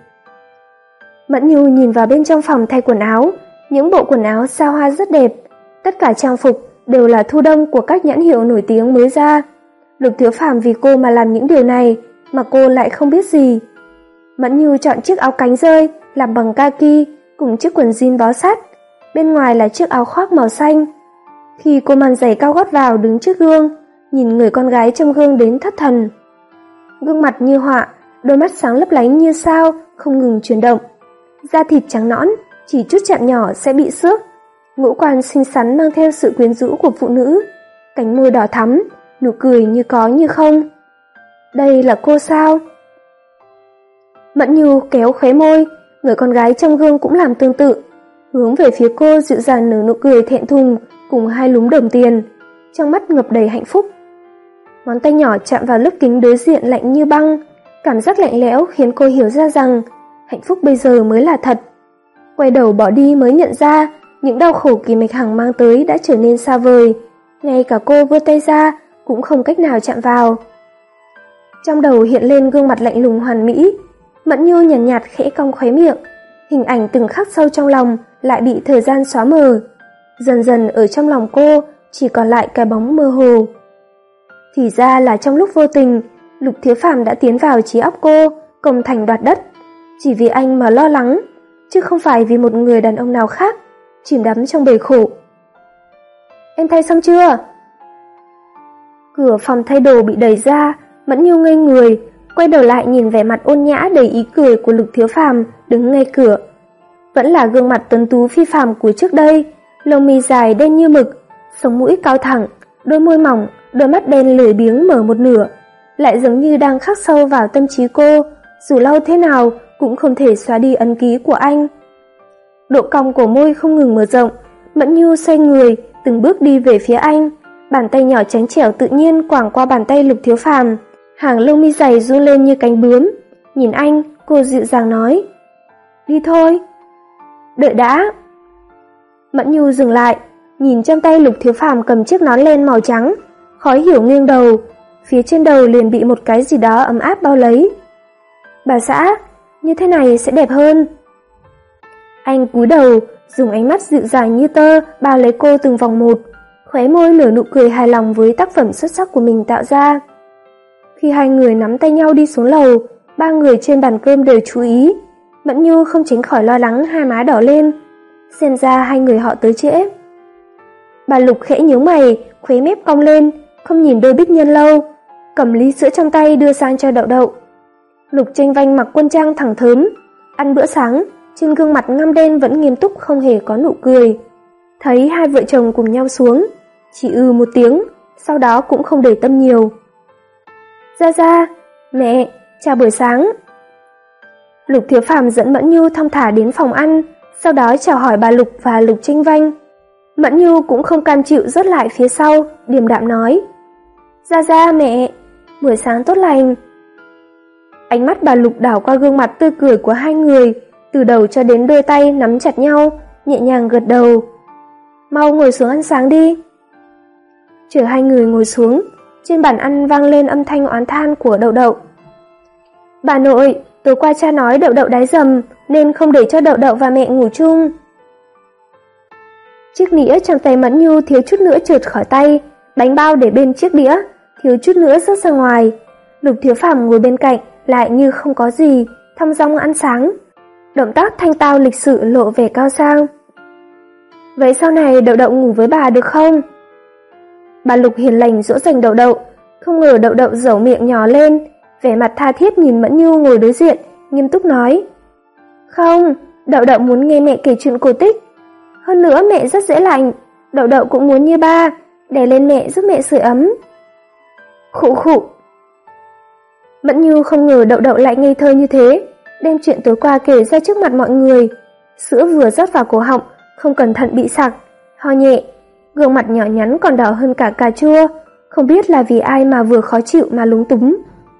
Mẫn Nhu nhìn vào bên trong phòng thay quần áo, những bộ quần áo xa hoa rất đẹp, tất cả trang phục đều là thu đông của các nhãn hiệu nổi tiếng mới ra. Lục Thiếu Phàm vì cô mà làm những điều này, mà cô lại không biết gì. Mẫn Nhu chọn chiếc áo cánh rơi làm bằng kaki cùng chiếc quần jean bó sát, bên ngoài là chiếc áo khoác màu xanh. Khi cô mang giày cao gót vào đứng trước gương, nhìn người con gái trong gương đến thất thần. Gương mặt như họa, đôi mắt sáng lấp lánh như sao, không ngừng chuyển động. Da thịt trắng nõn, chỉ chút chạm nhỏ sẽ bị xước. Ngũ quan xinh xắn mang theo sự quyến rũ của phụ nữ, cánh môi đỏ thắm, nụ cười như có như không. Đây là cô sao? Mẫn Nhu kéo khóe môi, người con gái trong gương cũng làm tương tự, hướng về phía cô dịu dàng nở nụ cười thẹn thùng cùng hai lúm đồng tiền, trong mắt ngập đầy hạnh phúc. Ngón tay nhỏ chạm vào lớp kính đối diện lạnh như băng, cảm giác lạnh lẽo khiến cô hiểu ra rằng hạnh phúc bây giờ mới là thật. Quay đầu bỏ đi mới nhận ra những đau khổ Kỳ Mạch Hằng mang tới đã trở nên xa vời, ngay cả cô vươn tay ra cũng không cách nào chạm vào. Trong đầu hiện lên gương mặt lạnh lùng hoàn mỹ, Mẫn Nhu nhàn nhạt, nhạt khẽ cong khóe miệng, hình ảnh từng khắc sâu trong lòng lại bị thời gian xóa mờ. Dần dần ở trong lòng cô chỉ còn lại cái bóng mơ hồ. Thì ra là trong lúc vô tình, Lục Thiếu Phàm đã tiến vào trí óc cô, công thành đoạt đất, chỉ vì anh mà lo lắng, chứ không phải vì một người đàn ông nào khác, chìm đắm trong bể khổ. Em thay xong chưa? Cửa phòng thay đồ bị đẩy ra, Mẫn Nhu ngây người, quay đầu lại nhìn vẻ mặt ôn nhã đầy ý cười của Lục Thiếu Phàm đứng ngay cửa. Vẫn là gương mặt tuấn tú phi phàm của trước đây, lông mi dài đen như mực, sống mũi cao thẳng, đôi môi mỏng, đôi mắt đen lười biếng mở một nửa, lại giống như đang khắc sâu vào tâm trí cô, dù lâu thế nào cũng không thể xóa đi ấn ký của anh. Độ cong của môi không ngừng mở rộng, Mẫn Nhu xoay người, từng bước đi về phía anh, bàn tay nhỏ trắng trẻo tự nhiên quàng qua bàn tay Lục Thiếu Phàm, hàng lông mi dày run lên như cánh bướm. Nhìn anh, cô dịu dàng nói, đi thôi. Đợi đã. Mẫn Nhu dừng lại, nhìn trong tay Lục Thiếu Phàm cầm chiếc nón len màu trắng, khó hiểu nghiêng đầu, phía trên đầu liền bị một cái gì đó ấm áp bao lấy. Bà xã, như thế này sẽ đẹp hơn. Anh cúi đầu, dùng ánh mắt dịu dàng như tơ bao lấy cô từng vòng một, khóe môi nở nụ cười hài lòng với tác phẩm xuất sắc của mình tạo ra. Khi hai người nắm tay nhau đi xuống lầu, ba người trên bàn cơm đều chú ý. Mẫn Nhu không tránh khỏi lo lắng hai má đỏ lên, xem ra hai người họ tới trễ. Bà Lục khẽ nhíu mày, khóe mép cong lên, không nhìn đôi bích nhân lâu, cầm ly sữa trong tay đưa sang cho Đậu Đậu. Lục Tranh Vanh mặc quân trang thẳng thớm, ăn bữa sáng, trên gương mặt ngăm đen vẫn nghiêm túc không hề có nụ cười. Thấy hai vợ chồng cùng nhau xuống, chỉ ư một tiếng, sau đó cũng không để tâm nhiều. Gia Gia, mẹ, chào buổi sáng. Lục Thiếu Phàm dẫn Mẫn Nhu thong thả đến phòng ăn, sau đó chào hỏi bà Lục và Lục Tranh Vanh. Mẫn Nhu cũng không cam chịu rớt lại phía sau, điềm đạm nói, Gia Gia, mẹ, buổi sáng tốt lành. Ánh mắt bà Lục đảo qua gương mặt tươi cười của hai người, từ đầu cho đến đôi tay nắm chặt nhau, nhẹ nhàng gật đầu. Mau ngồi xuống ăn sáng đi. Chờ hai người ngồi xuống, trên bàn ăn vang lên âm thanh oán than của Đậu Đậu. Bà nội, tối qua cha nói Đậu Đậu đái dầm, nên không để cho Đậu Đậu và mẹ ngủ chung. Chiếc nĩa trong tay Mẫn Nhu thiếu chút nữa trượt khỏi tay, bánh bao để bên chiếc đĩa, thiếu chút nữa rớt ra ngoài. Lục Thiếu Phàm ngồi bên cạnh, lại như không có gì, thong dong ăn sáng. Động tác thanh tao lịch sự lộ vẻ cao sang. Vậy sau này Đậu Đậu ngủ với bà được không? Bà Lục hiền lành dỗ dành Đậu Đậu, không ngờ Đậu Đậu dẩu miệng nhỏ lên, vẻ mặt tha thiết nhìn Mẫn Nhu ngồi đối diện, nghiêm túc nói. Không, Đậu Đậu muốn nghe mẹ kể chuyện cổ tích. Hơn nữa mẹ rất dễ lạnh, Đậu Đậu cũng muốn như ba, đè lên mẹ giúp mẹ sưởi ấm. Khụ khụ. Mẫn Nhu không ngờ Đậu Đậu lại ngây thơ như thế, đem chuyện tối qua kể ra trước mặt mọi người. Sữa vừa rót vào cổ họng, không cẩn thận bị sặc, ho nhẹ, gương mặt nhỏ nhắn còn đỏ hơn cả cà chua, không biết là vì ai mà vừa khó chịu mà lúng túng.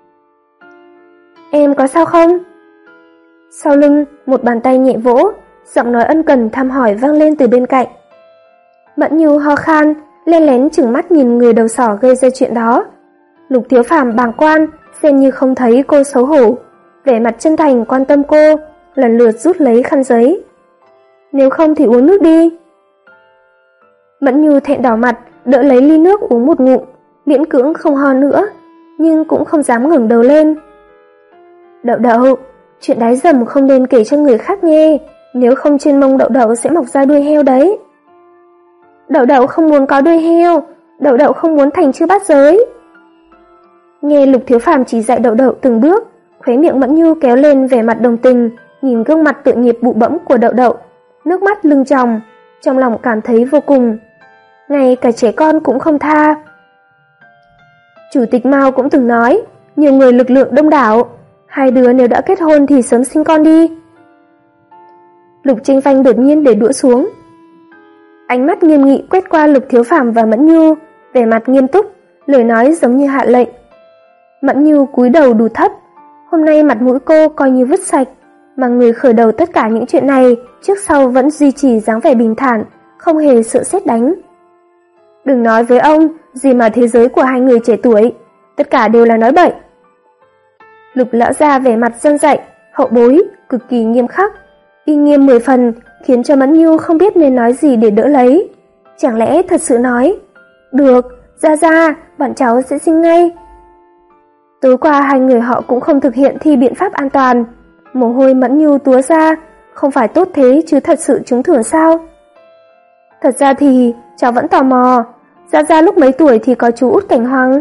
Em có sao không? Sau lưng, một bàn tay nhẹ vỗ, giọng nói ân cần thăm hỏi vang lên từ bên cạnh. Mẫn Nhu ho khan, len lén chừng mắt nhìn người đầu sỏ gây ra chuyện đó. Lục Thiếu Phàm bàng quan, xem như không thấy cô xấu hổ, vẻ mặt chân thành quan tâm cô, lần lượt rút lấy khăn giấy. Nếu không thì uống nước đi. Mẫn Nhu thẹn đỏ mặt, đỡ lấy ly nước uống một ngụm, miễn cưỡng không ho nữa, nhưng cũng không dám ngẩng đầu lên. Đậu Đậu, chuyện đái dầm không nên kể cho người khác nghe, nếu không trên mông Đậu Đậu sẽ mọc ra đuôi heo đấy. Đậu Đậu không muốn có đuôi heo, Đậu Đậu không muốn thành chư bát giới. Nghe Lục Thiếu Phàm chỉ dạy Đậu Đậu từng bước, khóe miệng Mẫn Nhu kéo lên vẻ mặt đồng tình, nhìn gương mặt tội nghiệp bụ bẫm của Đậu Đậu, nước mắt lưng tròng, trong lòng cảm thấy vô cùng. Ngay cả trẻ con cũng không tha. Chủ tịch Mao cũng từng nói, nhiều người lực lượng đông đảo, hai đứa nếu đã kết hôn thì sớm sinh con đi. Lục Trinh Phanh đột nhiên để đũa xuống. Ánh mắt nghiêm nghị quét qua Lục Thiếu Phàm và Mẫn Nhu, vẻ mặt nghiêm túc, lời nói giống như hạ lệnh. Mẫn Nhu cúi đầu đù thấp, hôm nay mặt mũi cô coi như vứt sạch, mà người khởi đầu tất cả những chuyện này trước sau vẫn duy trì dáng vẻ bình thản, không hề sợ sét đánh. Đừng nói với ông gì mà thế giới của hai người trẻ tuổi, tất cả đều là nói bậy. Lục lão gia vẻ mặt dân dạy, hậu bối, cực kỳ nghiêm khắc, uy nghiêm mười phần, khiến cho Mẫn Nhu không biết nên nói gì để đỡ lấy. Chẳng lẽ thật sự nói, được, ra ra, bọn cháu sẽ sinh ngay. Tối qua hai người họ cũng không thực hiện thi biện pháp an toàn, mồ hôi Mẫn Nhu túa ra, không phải tốt thế chứ thật sự trúng thưởng sao? Thật ra thì, cháu vẫn tò mò, ra ra lúc mấy tuổi thì có chú Út Cảnh Hoàng?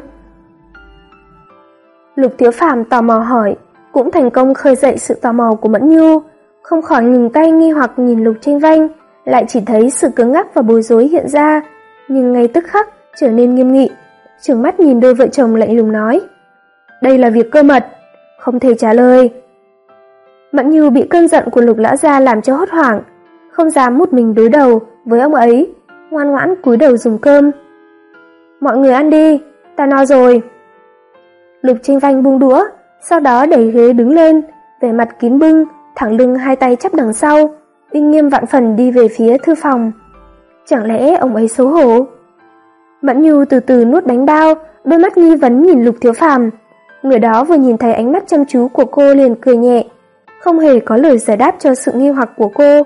Lục Thiếu Phàm tò mò hỏi, cũng thành công khơi dậy sự tò mò của Mẫn Nhu, không khỏi ngừng tay nghi hoặc nhìn Lục Tranh Vanh, lại chỉ thấy sự cứng ngắc và bối rối hiện ra, nhưng ngay tức khắc trở nên nghiêm nghị, trừng mắt nhìn đôi vợ chồng lạnh lùng nói, đây là việc cơ mật, không thể trả lời. Mẫn Nhu bị cơn giận của Lục lão gia làm cho hốt hoảng, không dám một mình đối đầu với ông ấy, ngoan ngoãn cúi đầu dùng cơm. Mọi người ăn đi, ta no rồi. Lục Tranh Vanh buông đũa, sau đó đẩy ghế đứng lên, vẻ mặt kín bưng, thẳng lưng hai tay chắp đằng sau, uy nghiêm vạn phần đi về phía thư phòng. Chẳng lẽ ông ấy xấu hổ? Mẫn Nhu từ từ nuốt bánh bao, đôi mắt nghi vấn nhìn Lục Thiếu Phàm. Người đó vừa nhìn thấy ánh mắt chăm chú của cô liền cười nhẹ, không hề có lời giải đáp cho sự nghi hoặc của cô.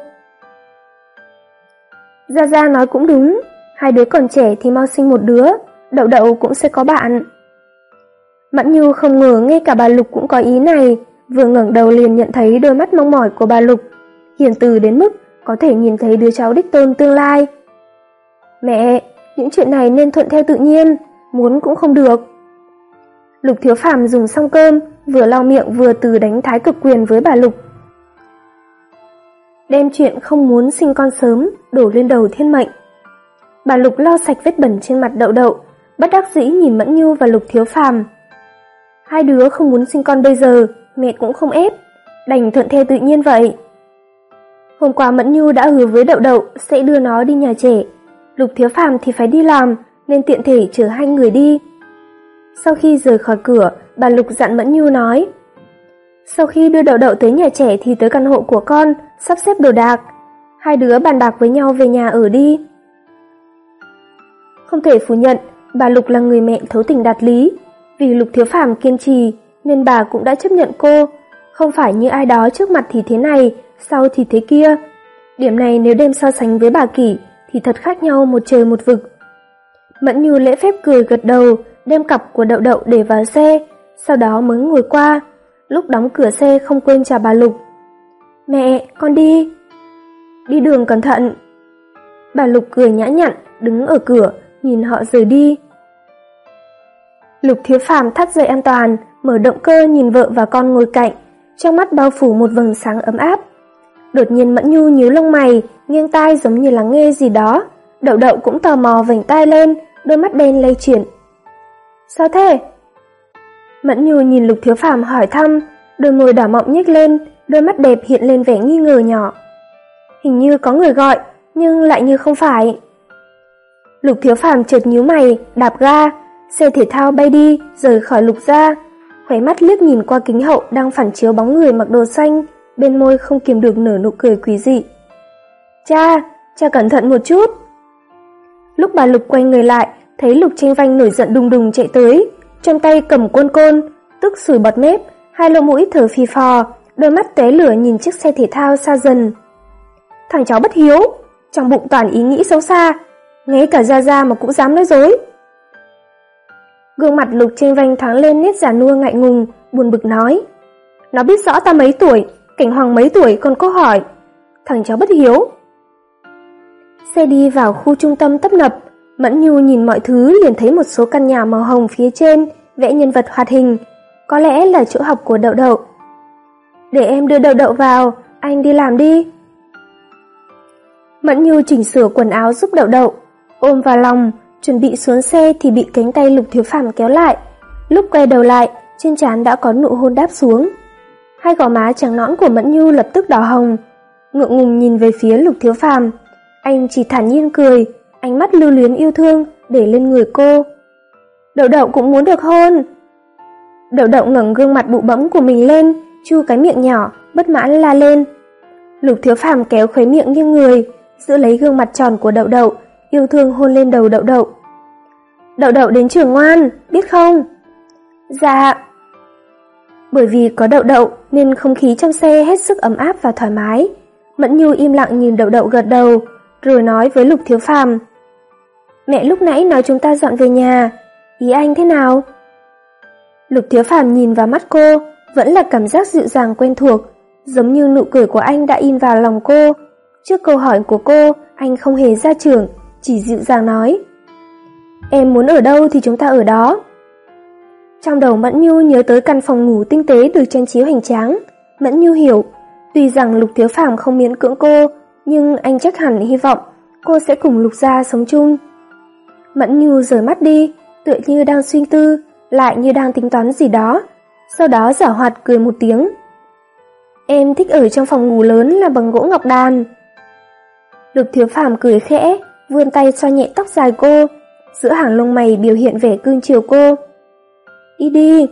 Gia Gia nói cũng đúng, hai đứa còn trẻ thì mau sinh một đứa, Đậu Đậu cũng sẽ có bạn. Mẫn Nhu không ngờ ngay cả bà Lục cũng có ý này, vừa ngẩng đầu liền nhận thấy đôi mắt mong mỏi của bà Lục, hiền từ đến mức có thể nhìn thấy đứa cháu đích tôn tương lai. Mẹ, những chuyện này nên thuận theo tự nhiên, muốn cũng không được. Lục Thiếu Phàm dùng xong cơm, vừa lau miệng vừa từ đánh thái cực quyền với bà Lục. Đem chuyện không muốn sinh con sớm đổ lên đầu thiên mệnh. Bà Lục lau sạch vết bẩn trên mặt Đậu Đậu, bất đắc dĩ nhìn Mẫn Nhu và Lục Thiếu Phàm. Hai đứa không muốn sinh con bây giờ, mẹ cũng không ép, đành thuận theo tự nhiên vậy. Hôm qua Mẫn Nhu đã hứa với Đậu Đậu sẽ đưa nó đi nhà trẻ, Lục Thiếu Phàm thì phải đi làm nên tiện thể chở hai người đi. Sau khi rời khỏi cửa, bà Lục dặn Mẫn Nhu nói, sau khi đưa Đậu Đậu tới nhà trẻ thì tới căn hộ của con, sắp xếp đồ đạc, hai đứa bàn bạc với nhau về nhà ở đi. Không thể phủ nhận, bà Lục là người mẹ thấu tình đạt lý, vì Lục Thiếu Phàm kiên trì nên bà cũng đã chấp nhận cô, không phải như ai đó trước mặt thì thế này, sau thì thế kia. Điểm này nếu đem so sánh với bà Kỷ thì thật khác nhau một trời một vực. Mẫn Nhu lễ phép cười gật đầu, đem cặp của Đậu Đậu để vào xe, sau đó mới ngồi qua. Lúc đóng cửa xe không quên chào bà Lục. Mẹ, con đi. Đi đường cẩn thận. Bà Lục cười nhã nhặn, đứng ở cửa, nhìn họ rời đi. Lục Thiếu Phàm thắt dây an toàn, mở động cơ nhìn vợ và con ngồi cạnh, trong mắt bao phủ một vầng sáng ấm áp. Đột nhiên Mẫn Nhu nhíu lông mày, nghiêng tai giống như lắng nghe gì đó. Đậu Đậu cũng tò mò vểnh tai lên, đôi mắt đen lay chuyển. Sao thế? Mẫn Nhu nhìn Lục Thiếu Phàm hỏi thăm, đôi môi đỏ mọng nhếch lên, đôi mắt đẹp hiện lên vẻ nghi ngờ nhỏ. Hình như có người gọi, nhưng lại như không phải. Lục Thiếu Phàm chợt nhíu mày, đạp ga, xe thể thao bay đi, rời khỏi Lục gia. Khóe mắt liếc nhìn qua kính hậu đang phản chiếu bóng người mặc đồ xanh, bên môi không kiềm được nở nụ cười quý dị. Cha, cha cẩn thận một chút. Lúc bà Lục quay người lại, thấy Lục Tranh Vanh nổi giận đùng đùng chạy tới, trong tay cầm côn côn, tức sùi bọt mép, hai lỗ mũi thở phì phò, đôi mắt tóe lửa nhìn chiếc xe thể thao xa dần. Thằng cháu bất hiếu, trong bụng toàn ý nghĩ xấu xa, ngay cả Gia Gia mà cũng dám nói dối. Gương mặt Lục Tranh Vanh thoáng lên nét già nua ngại ngùng, buồn bực nói. Nó biết rõ ta mấy tuổi, Cảnh Hoàng mấy tuổi còn có hỏi. Thằng cháu bất hiếu. Xe đi vào khu trung tâm tấp nập, Mẫn Nhu nhìn mọi thứ liền thấy một số căn nhà màu hồng phía trên, vẽ nhân vật hoạt hình, có lẽ là chỗ học của Đậu Đậu. Để em đưa Đậu Đậu vào, anh đi làm đi. Mẫn Nhu chỉnh sửa quần áo giúp Đậu Đậu, ôm vào lòng, chuẩn bị xuống xe thì bị cánh tay Lục Thiếu Phàm kéo lại. Lúc quay đầu lại, trên trán đã có nụ hôn đáp xuống. Hai gò má trắng nõn của Mẫn Nhu lập tức đỏ hồng, ngượng ngùng nhìn về phía Lục Thiếu Phàm. Anh chỉ thản nhiên cười, ánh mắt lưu luyến yêu thương để lên người cô. Đậu Đậu cũng muốn được hôn. Đậu Đậu ngẩng gương mặt bụ bẫm của mình lên, chu cái miệng nhỏ, bất mãn la lên. Lục Thiếu Phàm kéo khóe miệng nghiêng người, giữ lấy gương mặt tròn của Đậu Đậu, yêu thương hôn lên đầu Đậu Đậu. Đậu Đậu đến trường ngoan, biết không? Dạ. Bởi vì có Đậu Đậu nên không khí trong xe hết sức ấm áp và thoải mái. Mẫn Nhu im lặng nhìn Đậu Đậu gật đầu, rồi nói với Lục Thiếu Phàm. Mẹ lúc nãy nói chúng ta dọn về nhà, ý anh thế nào? Lục Thiếu Phàm nhìn vào mắt cô, vẫn là cảm giác dịu dàng quen thuộc, giống như nụ cười của anh đã in vào lòng cô. Trước câu hỏi của cô, anh không hề ra trưởng, chỉ dịu dàng nói. Em muốn ở đâu thì chúng ta ở đó. Trong đầu Mẫn Nhu nhớ tới căn phòng ngủ tinh tế được trang trí hoành tráng. Mẫn Nhu hiểu, tuy rằng Lục Thiếu Phàm không miễn cưỡng cô, nhưng anh chắc hẳn hy vọng cô sẽ cùng Lục gia sống chung. Mẫn Nhu rời mắt đi, tựa như đang suy tư, lại như đang tính toán gì đó, sau đó giảo hoạt cười một tiếng. Em thích ở trong phòng ngủ lớn là bằng gỗ ngọc đàn. Lục Thiếu Phàm cười khẽ, vươn tay xoa nhẹ tóc dài cô, giữa hàng lông mày biểu hiện vẻ cưng chiều cô. Đi đi.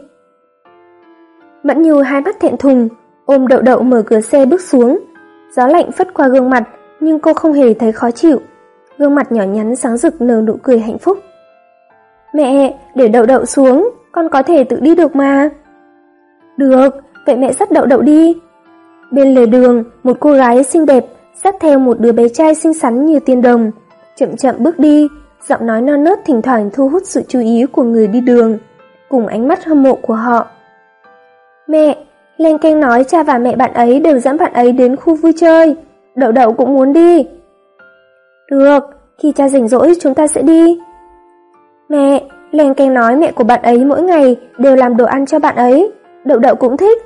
Mẫn Nhu hai mắt thẹn thùng, ôm Đậu Đậu mở cửa xe bước xuống. Gió lạnh phất qua gương mặt, nhưng cô không hề thấy khó chịu. Gương mặt nhỏ nhắn sáng rực nở nụ cười hạnh phúc. Mẹ, để Đậu Đậu xuống, con có thể tự đi được mà. Được, vậy mẹ dắt Đậu Đậu đi. Bên lề đường, một cô gái xinh đẹp dắt theo một đứa bé trai xinh xắn như tiên đồng, chậm chậm bước đi, giọng nói non nớt thỉnh thoảng thu hút sự chú ý của người đi đường, cùng ánh mắt hâm mộ của họ. Mẹ, Len Keng nói cha và mẹ bạn ấy đều dẫn bạn ấy đến khu vui chơi, Đậu Đậu cũng muốn đi. Được, khi cha rảnh rỗi chúng ta sẽ đi. Mẹ, Len Keng nói mẹ của bạn ấy mỗi ngày đều làm đồ ăn cho bạn ấy, Đậu Đậu cũng thích.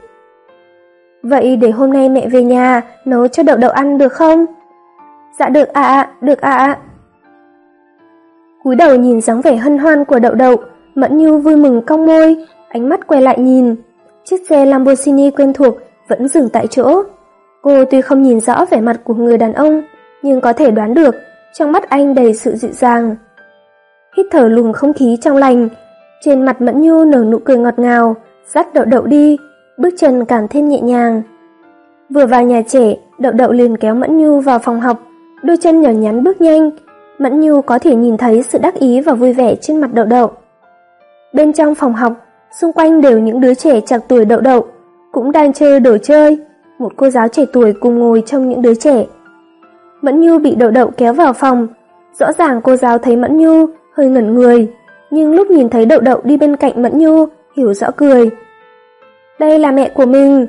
Vậy để hôm nay mẹ về nhà nấu cho Đậu Đậu ăn được không? Dạ được ạ, à, được ạ. À. Cúi đầu nhìn dáng vẻ hân hoan của Đậu Đậu, Mẫn Nhu vui mừng cong môi, ánh mắt quay lại nhìn. Chiếc xe Lamborghini quen thuộc vẫn dừng tại chỗ. Cô tuy không nhìn rõ vẻ mặt của người đàn ông, nhưng có thể đoán được trong mắt anh đầy sự dịu dàng. Hít thở luồng không khí trong lành, trên mặt Mẫn Nhu nở nụ cười ngọt ngào, dắt Đậu Đậu đi, bước chân càng thêm nhẹ nhàng. Vừa vào nhà trẻ, Đậu Đậu liền kéo Mẫn Nhu vào phòng học, đôi chân nhỏ nhắn bước nhanh. Mẫn Nhu có thể nhìn thấy sự đắc ý và vui vẻ trên mặt Đậu Đậu. Bên trong phòng học, xung quanh đều những đứa trẻ trạc tuổi Đậu Đậu, cũng đang chơi đồ chơi. Một cô giáo trẻ tuổi cùng ngồi trong những đứa trẻ. Mẫn Nhu bị Đậu Đậu kéo vào phòng. Rõ ràng cô giáo thấy Mẫn Nhu hơi ngẩn người, nhưng lúc nhìn thấy Đậu Đậu đi bên cạnh Mẫn Nhu, hiểu rõ cười. Đây là mẹ của mình.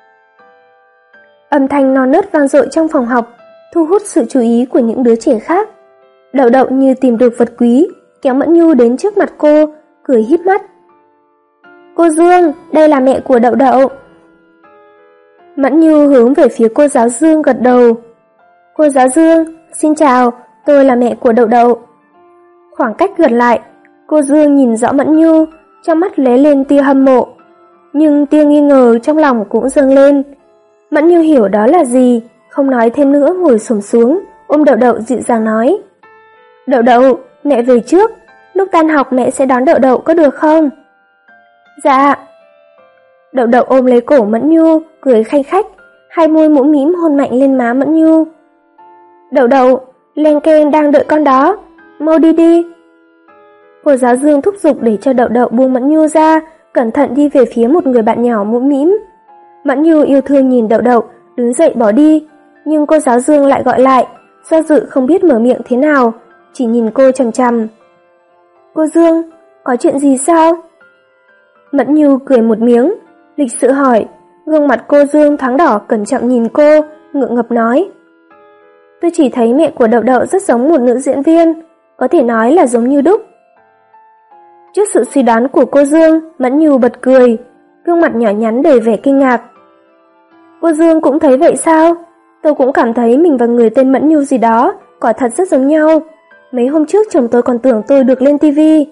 Âm thanh non nớt vang dội trong phòng học, thu hút sự chú ý của những đứa trẻ khác. Đậu Đậu như tìm được vật quý, kéo Mẫn Nhu đến trước mặt cô, cười híp mắt. Cô Dương, đây là mẹ của Đậu Đậu. Mẫn Nhu hướng về phía cô giáo Dương gật đầu. Cô giáo Dương, xin chào, tôi là mẹ của Đậu Đậu. Khoảng cách gần lại, cô Dương nhìn rõ Mẫn Nhu, trong mắt lóe lên tia hâm mộ, nhưng tia nghi ngờ trong lòng cũng dâng lên. Mẫn Như hiểu đó là gì, không nói thêm nữa ngồi xổm xuống, ôm Đậu Đậu dịu dàng nói. Đậu Đậu, mẹ về trước, lúc tan học mẹ sẽ đón Đậu Đậu có được không? Dạ. Đậu Đậu ôm lấy cổ Mẫn Nhu, cười khanh khách, hai môi mũm mĩm hôn mạnh lên má Mẫn Nhu. Đậu Đậu, Len Ken đang đợi con đó, mau đi đi. Cô giáo Dương thúc giục để cho Đậu Đậu buông Mẫn Nhu ra, cẩn thận đi về phía một người bạn nhỏ mũm mĩm. Mẫn Nhu yêu thương nhìn Đậu Đậu, đứng dậy bỏ đi, nhưng cô giáo Dương lại gọi lại, do dự không biết mở miệng thế nào, chỉ nhìn cô chằm chằm. Cô Dương, có chuyện gì sao? Mẫn Nhu cười một miếng, lịch sự hỏi, gương mặt cô Dương thoáng đỏ cẩn trọng nhìn cô, ngượng ngập nói. Tôi chỉ thấy mẹ của Đậu Đậu rất giống một nữ diễn viên, có thể nói là giống như đúc. Trước sự suy đoán của cô Dương, Mẫn Nhu bật cười, gương mặt nhỏ nhắn đầy vẻ kinh ngạc. Cô Dương cũng thấy vậy sao? Tôi cũng cảm thấy mình và người tên Mẫn Nhu gì đó, quả thật rất giống nhau. Mấy hôm trước chồng tôi còn tưởng tôi được lên tivi.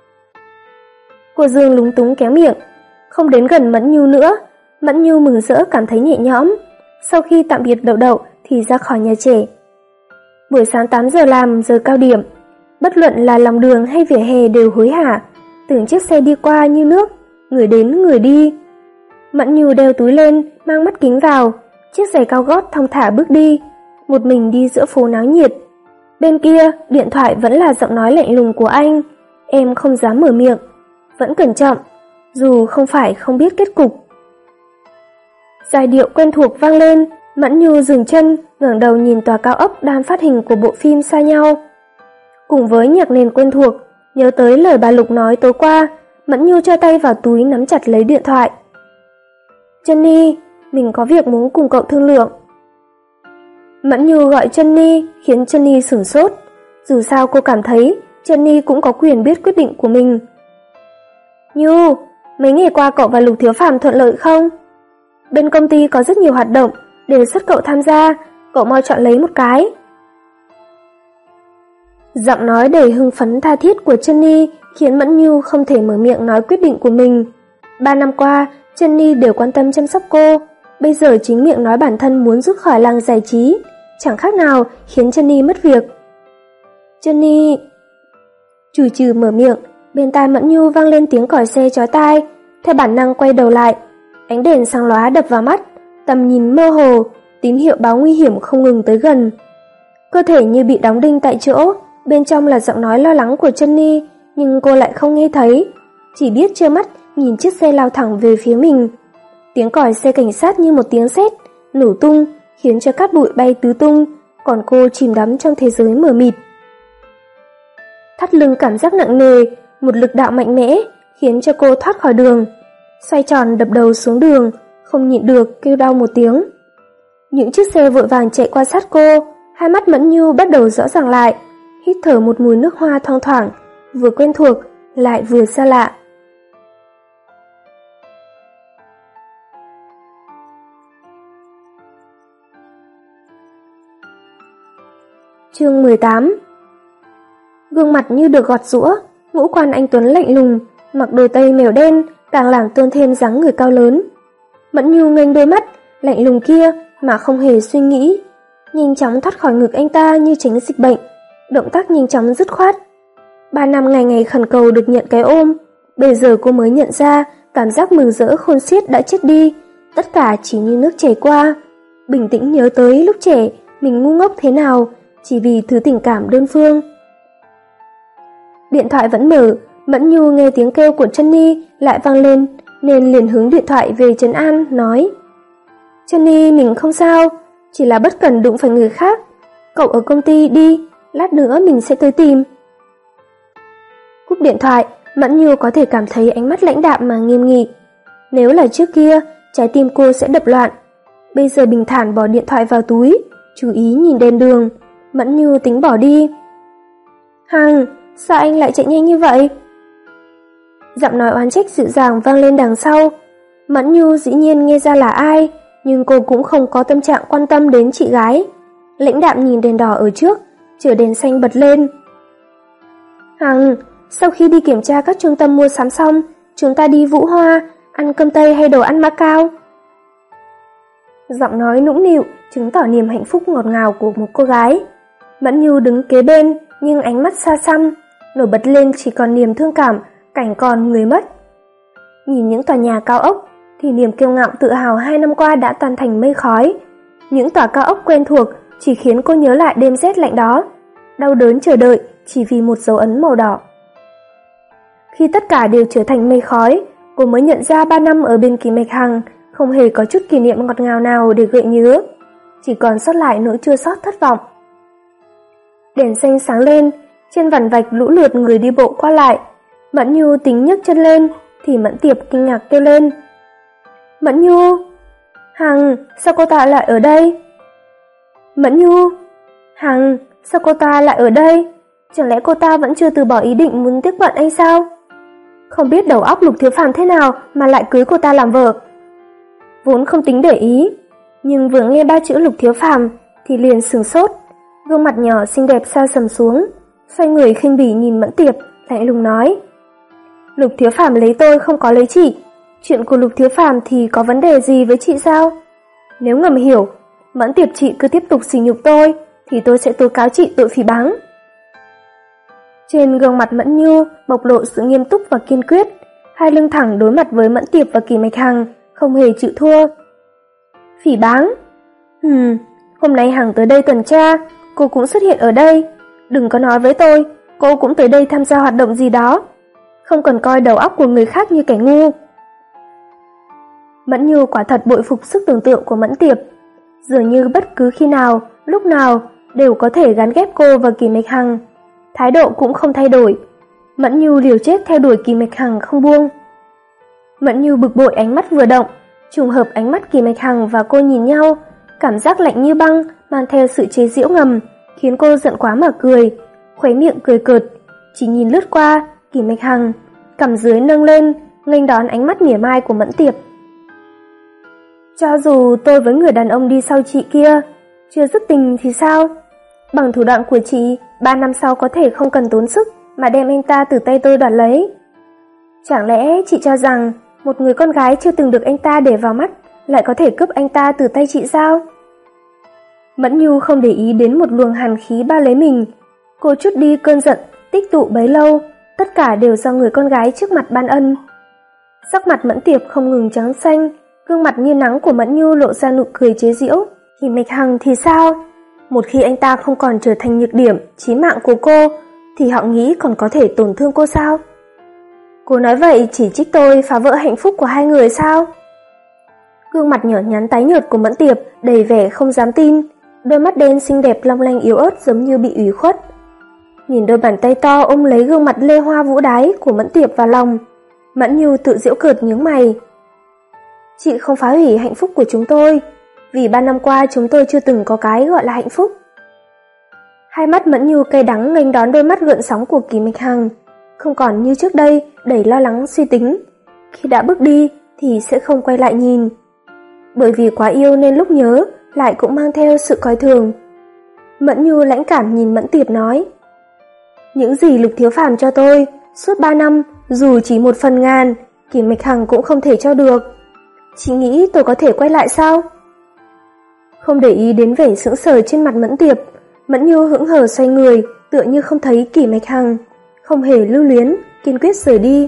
Cô Dương lúng túng kéo miệng, không đến gần Mẫn Nhu nữa. Mẫn Nhu mừng rỡ cảm thấy nhẹ nhõm. Sau khi tạm biệt Đậu Đậu thì ra khỏi nhà trẻ. Buổi sáng tám giờ làm, giờ cao điểm. Bất luận là lòng đường hay vỉa hè đều hối hả, từng chiếc xe đi qua như nước, người đến người đi. Mẫn Nhu đeo túi lên, mang mắt kính vào, chiếc giày cao gót thong thả bước đi, một mình đi giữa phố náo nhiệt. Bên kia, điện thoại vẫn là giọng nói lạnh lùng của anh, em không dám mở miệng, vẫn cẩn trọng, dù không phải không biết kết cục. Giai điệu quen thuộc vang lên, Mẫn Nhu dừng chân, ngẩng đầu nhìn tòa cao ốc đang phát hình của bộ phim xa nhau. Cùng với nhạc nền quen thuộc, nhớ tới lời bà Lục nói tối qua, Mẫn Nhu cho tay vào túi nắm chặt lấy điện thoại. Jenny, mình có việc muốn cùng cậu thương lượng. Mẫn Nhu gọi Jenny khiến Jenny sửng sốt, dù sao cô cảm thấy Jenny cũng có quyền biết quyết định của mình. Nhu, mấy ngày qua cậu và Lục Thiếu Phàm thuận lợi không? Bên công ty có rất nhiều hoạt động, đề xuất cậu tham gia, cậu mau chọn lấy một cái. Giọng nói đầy hưng phấn tha thiết của Jenny khiến Mẫn Nhu không thể mở miệng nói quyết định của mình. Ba năm qua, Jenny đều quan tâm chăm sóc cô, bây giờ chính miệng nói bản thân muốn rút khỏi làng giải trí, chẳng khác nào khiến Jenny mất việc. Jenny... Chù chừ mở miệng, bên tai Mẫn Nhu vang lên tiếng còi xe chói tai, theo bản năng quay đầu lại. Ánh đèn sáng lóa đập vào mắt, tầm nhìn mơ hồ, tín hiệu báo nguy hiểm không ngừng tới gần. Cơ thể như bị đóng đinh tại chỗ, bên trong là giọng nói lo lắng của Jenny, nhưng cô lại không nghe thấy, chỉ biết trơ mắt nhìn chiếc xe lao thẳng về phía mình. Tiếng còi xe cảnh sát như một tiếng sét nổ tung, khiến cho cát bụi bay tứ tung, còn cô chìm đắm trong thế giới mờ mịt. Thắt lưng cảm giác nặng nề, một lực đạo mạnh mẽ khiến cho cô thoát khỏi đường, xoay tròn đập đầu xuống đường, không nhịn được kêu đau một tiếng. Những chiếc xe vội vàng chạy qua sát cô, hai mắt Mẫn Nhu bắt đầu rõ ràng lại, hít thở một mùi nước hoa thoang thoảng, vừa quen thuộc lại vừa xa lạ. Chương mười tám. Gương mặt như được gọt giũa, ngũ quan anh tuấn lạnh lùng, mặc đôi tây mèo đen càng làm tôn thêm dáng người cao lớn. Mẫn Nhu nghênh đôi mắt lạnh lùng kia mà không hề suy nghĩ, nhanh chóng thoát khỏi ngực anh ta như tránh dịch bệnh, động tác nhanh chóng dứt khoát. Ba năm ngày ngày khẩn cầu được nhận cái ôm, bây giờ cô mới nhận ra cảm giác mừng rỡ khôn xiết đã chết đi, tất cả chỉ như nước chảy qua. Bình tĩnh nhớ tới lúc trẻ mình ngu ngốc thế nào, chỉ vì thứ tình cảm đơn phương. Điện thoại vẫn mở, Mẫn Nhu nghe tiếng kêu của Jenny lại vang lên, nên liền hướng điện thoại về trấn an, nói: Jenny, mình không sao, chỉ là bất cẩn đụng phải người khác. Cậu ở công ty đi, lát nữa mình sẽ tới tìm. Cúp điện thoại, Mẫn Nhu có thể cảm thấy ánh mắt lãnh đạm mà nghiêm nghị. Nếu là trước kia, trái tim cô sẽ đập loạn. Bây giờ bình thản bỏ điện thoại vào túi, chú ý nhìn đèn đường. Mẫn Nhu tính bỏ đi. Hằng, sao anh lại chạy nhanh như vậy? Giọng nói oán trách dịu dàng vang lên đằng sau. Mẫn Nhu dĩ nhiên nghe ra là ai, nhưng cô cũng không có tâm trạng quan tâm đến chị gái. Lãnh đạm nhìn đèn đỏ ở trước, chửa đèn xanh bật lên. Hằng, sau khi đi kiểm tra các trung tâm mua sắm xong, chúng ta đi Vũ Hoa, ăn cơm Tây hay đồ ăn Macau? giọng nói nũng nịu chứng tỏ niềm hạnh phúc ngọt ngào của một cô gái. Mẫn Nhu đứng kế bên nhưng ánh mắt xa xăm, nổi bật lên chỉ còn niềm thương cảm, cảnh còn người mất. Nhìn những tòa nhà cao ốc thì niềm kiêu ngạo tự hào hai năm qua đã tan thành mây khói. Những tòa cao ốc quen thuộc chỉ khiến cô nhớ lại đêm rét lạnh đó, đau đớn chờ đợi chỉ vì một dấu ấn màu đỏ. Khi tất cả đều trở thành mây khói, cô mới nhận ra ba năm ở bên Kỳ Mạch Hằng không hề có chút kỷ niệm ngọt ngào nào để gợi nhớ, chỉ còn sót lại nỗi chua xót thất vọng. Đèn xanh sáng lên, trên vằn vạch lũ lượt người đi bộ qua lại. Mẫn Nhu tính nhấc chân lên thì Mẫn Tiệp kinh ngạc kêu lên: "Mẫn Nhu! Hằng, sao cô ta lại ở đây?" "Mẫn Nhu! Hằng, sao cô ta lại ở đây? Chẳng lẽ cô ta vẫn chưa từ bỏ ý định muốn tiếp cận anh sao? Không biết đầu óc Lục Thiếu Phàm thế nào mà lại cưới cô ta làm vợ." Vốn không tính để ý, nhưng vừa nghe ba chữ Lục Thiếu Phàm thì liền sửng sốt, gương mặt nhỏ xinh đẹp xa sầm xuống, xoay người khinh bỉ nhìn Mẫn Tiệp, lạnh lùng nói: "Lục Thiếu Phàm lấy tôi không có lấy chị, chuyện của Lục Thiếu Phàm thì có vấn đề gì với chị sao? Nếu ngầm hiểu, Mẫn Tiệp chị cứ tiếp tục sỉ nhục tôi thì tôi sẽ tố cáo chị tội phỉ báng." Trên gương mặt Mẫn Nhu bộc lộ sự nghiêm túc và kiên quyết, hai lưng thẳng đối mặt với Mẫn Tiệp và Kỳ Mạch Hằng, không hề chịu thua. "Phỉ báng? Hừm, hôm nay Hằng tới đây tuần tra, cô cũng xuất hiện ở đây. Đừng có nói với tôi, cô cũng tới đây tham gia hoạt động gì đó. Không cần coi đầu óc của người khác như kẻ ngu." Mẫn Nhu quả thật bội phục sức tưởng tượng của Mẫn Tiệp. Dường như bất cứ khi nào, lúc nào đều có thể gắn ghép cô và Kỳ Mạch Hằng. Thái độ cũng không thay đổi. Mẫn Nhu liều chết theo đuổi Kỳ Mạch Hằng không buông. Mẫn Nhu bực bội ánh mắt vừa động, trùng hợp ánh mắt Kỳ Mạch Hằng và cô nhìn nhau, cảm giác lạnh như băng mang theo sự chế giễu ngầm, khiến cô giận quá mà cười, khóe miệng cười cợt, chỉ nhìn lướt qua Kỳ Mạch Hằng, cằm dưới nâng lên, nghênh đón ánh mắt mỉa mai của Mẫn Tiệp. "Cho dù tôi với người đàn ông đi sau chị kia chưa dứt tình thì sao? Bằng thủ đoạn của chị, ba năm sau có thể không cần tốn sức mà đem anh ta từ tay tôi đoạt lấy. Chẳng lẽ chị cho rằng một người con gái chưa từng được anh ta để vào mắt lại có thể cướp anh ta từ tay chị sao?" Mẫn Nhu không để ý đến một luồng hàn khí bao lấy mình. Cô trút đi cơn giận tích tụ bấy lâu, tất cả đều do người con gái trước mặt ban ân. Sắc mặt Mẫn Tiệp không ngừng trắng xanh, gương mặt như nắng của Mẫn Nhu lộ ra nụ cười chế giễu. Kỳ Mạch Hằng thì sao? Một khi anh ta không còn trở thành nhược điểm chí mạng của cô, thì họ nghĩ còn có thể tổn thương cô sao? Cô nói vậy chỉ trích tôi phá vỡ hạnh phúc của hai người sao? Gương mặt nhỏ nhắn tái nhợt của Mẫn Tiệp đầy vẻ không dám tin, đôi mắt đen xinh đẹp long lanh yếu ớt giống như bị ủy khuất. Nhìn đôi bàn tay to ôm lấy gương mặt lê hoa vũ đái của Mẫn Tiệp vào lòng, Mẫn Nhu tự giễu cợt nhướng mày. "Chị không phá hủy hạnh phúc của chúng tôi, vì ba năm qua chúng tôi chưa từng có cái gọi là hạnh phúc." Hai mắt Mẫn Nhu cay đắng nghênh đón đôi mắt gợn sóng của Kỳ Mạch Hằng, không còn như trước đây đầy lo lắng suy tính. Khi đã bước đi thì sẽ không quay lại nhìn. Bởi vì quá yêu nên lúc nhớ lại cũng mang theo sự coi thường. Mẫn Nhu lãnh cảm nhìn Mẫn Tiệp nói: "Những gì Lục Thiếu Phàm cho tôi suốt ba năm, dù chỉ một phần ngàn, Kỳ Mạch Hằng cũng không thể cho được. Chị nghĩ tôi có thể quay lại sao?" Không để ý đến vẻ sững sờ trên mặt Mẫn Tiệp, Mẫn Nhu hững hờ xoay người, tựa như không thấy Kỳ Mạch Hằng, không hề lưu luyến, kiên quyết rời đi.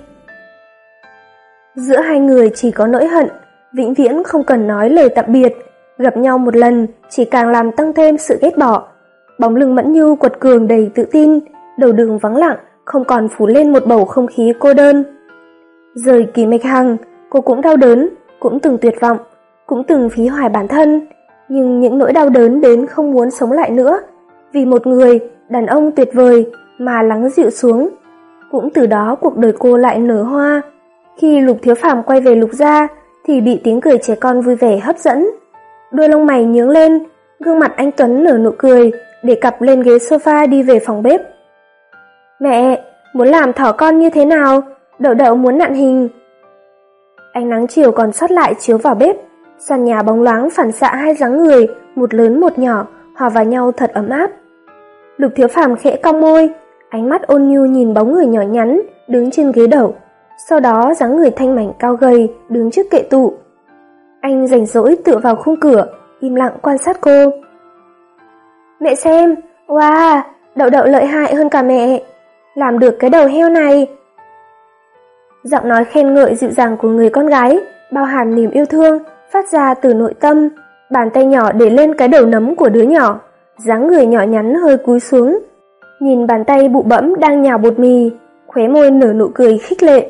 Giữa hai người chỉ có nỗi hận, vĩnh viễn không cần nói lời tạm biệt, gặp nhau một lần chỉ càng làm tăng thêm sự ghét bỏ. Bóng lưng Mẫn Nhu quật cường đầy tự tin, đầu đường vắng lặng, không còn phủ lên một bầu không khí cô đơn. Rời Kỳ Mạch Hằng, cô cũng đau đớn, cũng từng tuyệt vọng, cũng từng phí hoài bản thân, nhưng những nỗi đau đớn đến không muốn sống lại nữa, vì một người đàn ông tuyệt vời mà lắng dịu xuống. Cũng từ đó cuộc đời cô lại nở hoa. Khi Lục Thiếu Phàm quay về Lục gia thì bị tiếng cười trẻ con vui vẻ hấp dẫn. Đôi lông mày nhướng lên, gương mặt anh Tuấn nở nụ cười, để cặp lên ghế sofa đi về phòng bếp. "Mẹ, muốn làm thỏ con như thế nào? Đậu Đậu muốn nặn hình." Ánh nắng chiều còn sót lại chiếu vào bếp, sàn nhà bóng loáng phản xạ hai dáng người, một lớn một nhỏ, hòa vào nhau thật ấm áp. Lục Thiếu Phàm khẽ cong môi, ánh mắt ôn nhu nhìn bóng người nhỏ nhắn đứng trên ghế đẩu, sau đó dáng người thanh mảnh cao gầy đứng trước kệ tủ. Anh rảnh rỗi tựa vào khung cửa, im lặng quan sát cô. Mẹ xem, wow, Đậu Đậu lợi hại hơn cả mẹ, làm được cái đầu heo này. Giọng nói khen ngợi dịu dàng của người con gái, bao hàm niềm yêu thương, phát ra từ nội tâm. Bàn tay nhỏ để lên cái đầu nấm của đứa nhỏ, dáng người nhỏ nhắn hơi cúi xuống. Nhìn bàn tay bụ bẫm đang nhào bột mì, khóe môi nở nụ cười khích lệ.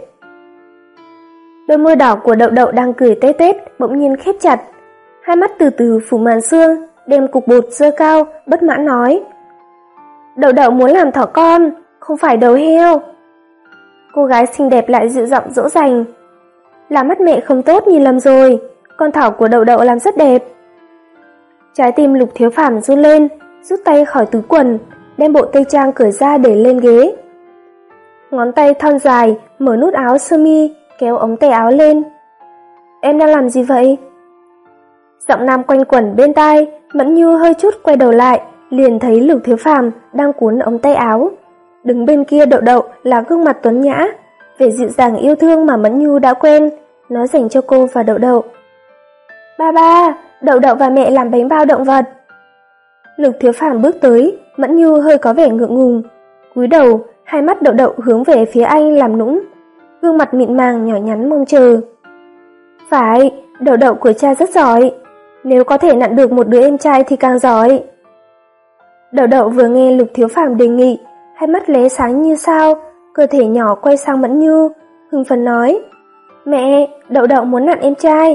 Đôi môi đỏ của Đậu Đậu đang cười tét tét bỗng nhiên khép chặt, hai mắt từ từ phủ màn sương, đem cục bột giơ cao, bất mãn nói: Đậu Đậu muốn làm thỏ con, không phải đầu heo. Cô gái xinh đẹp lại dịu giọng dỗ dành: Là mắt mẹ không tốt nhìn lầm rồi, con thỏ của Đậu Đậu làm rất đẹp. Trái tim Lục Thiếu Phàm run lên, rút tay khỏi túi quần, đem bộ tây trang cởi ra để lên ghế. Ngón tay thon dài mở nút áo sơ mi, kéo ống tay áo lên. Em đang làm gì vậy? Giọng nam quanh quẩn bên tai, Mẫn Nhu hơi chút quay đầu lại, liền thấy Lục Thiếu Phàm đang cuốn ống tay áo. Đứng bên kia Đậu Đậu là gương mặt tuấn nhã, vẻ dịu dàng yêu thương mà Mẫn Nhu đã quen, nó dành cho cô và Đậu Đậu. Ba ba, Đậu Đậu và mẹ làm bánh bao động vật. Lục Thiếu Phàm bước tới, Mẫn Nhu hơi có vẻ ngượng ngùng, cúi đầu, hai mắt Đậu Đậu hướng về phía anh làm nũng, gương mặt mịn màng nhỏ nhắn mong chờ. Phải, Đậu Đậu của cha rất giỏi, nếu có thể nặn được một đứa em trai thì càng giỏi. Đậu Đậu vừa nghe Lục Thiếu Phàm đề nghị, hai mắt lóe sáng như sao, cơ thể nhỏ quay sang Mẫn Nhu, hưng phấn nói: Mẹ, Đậu Đậu muốn nặn em trai.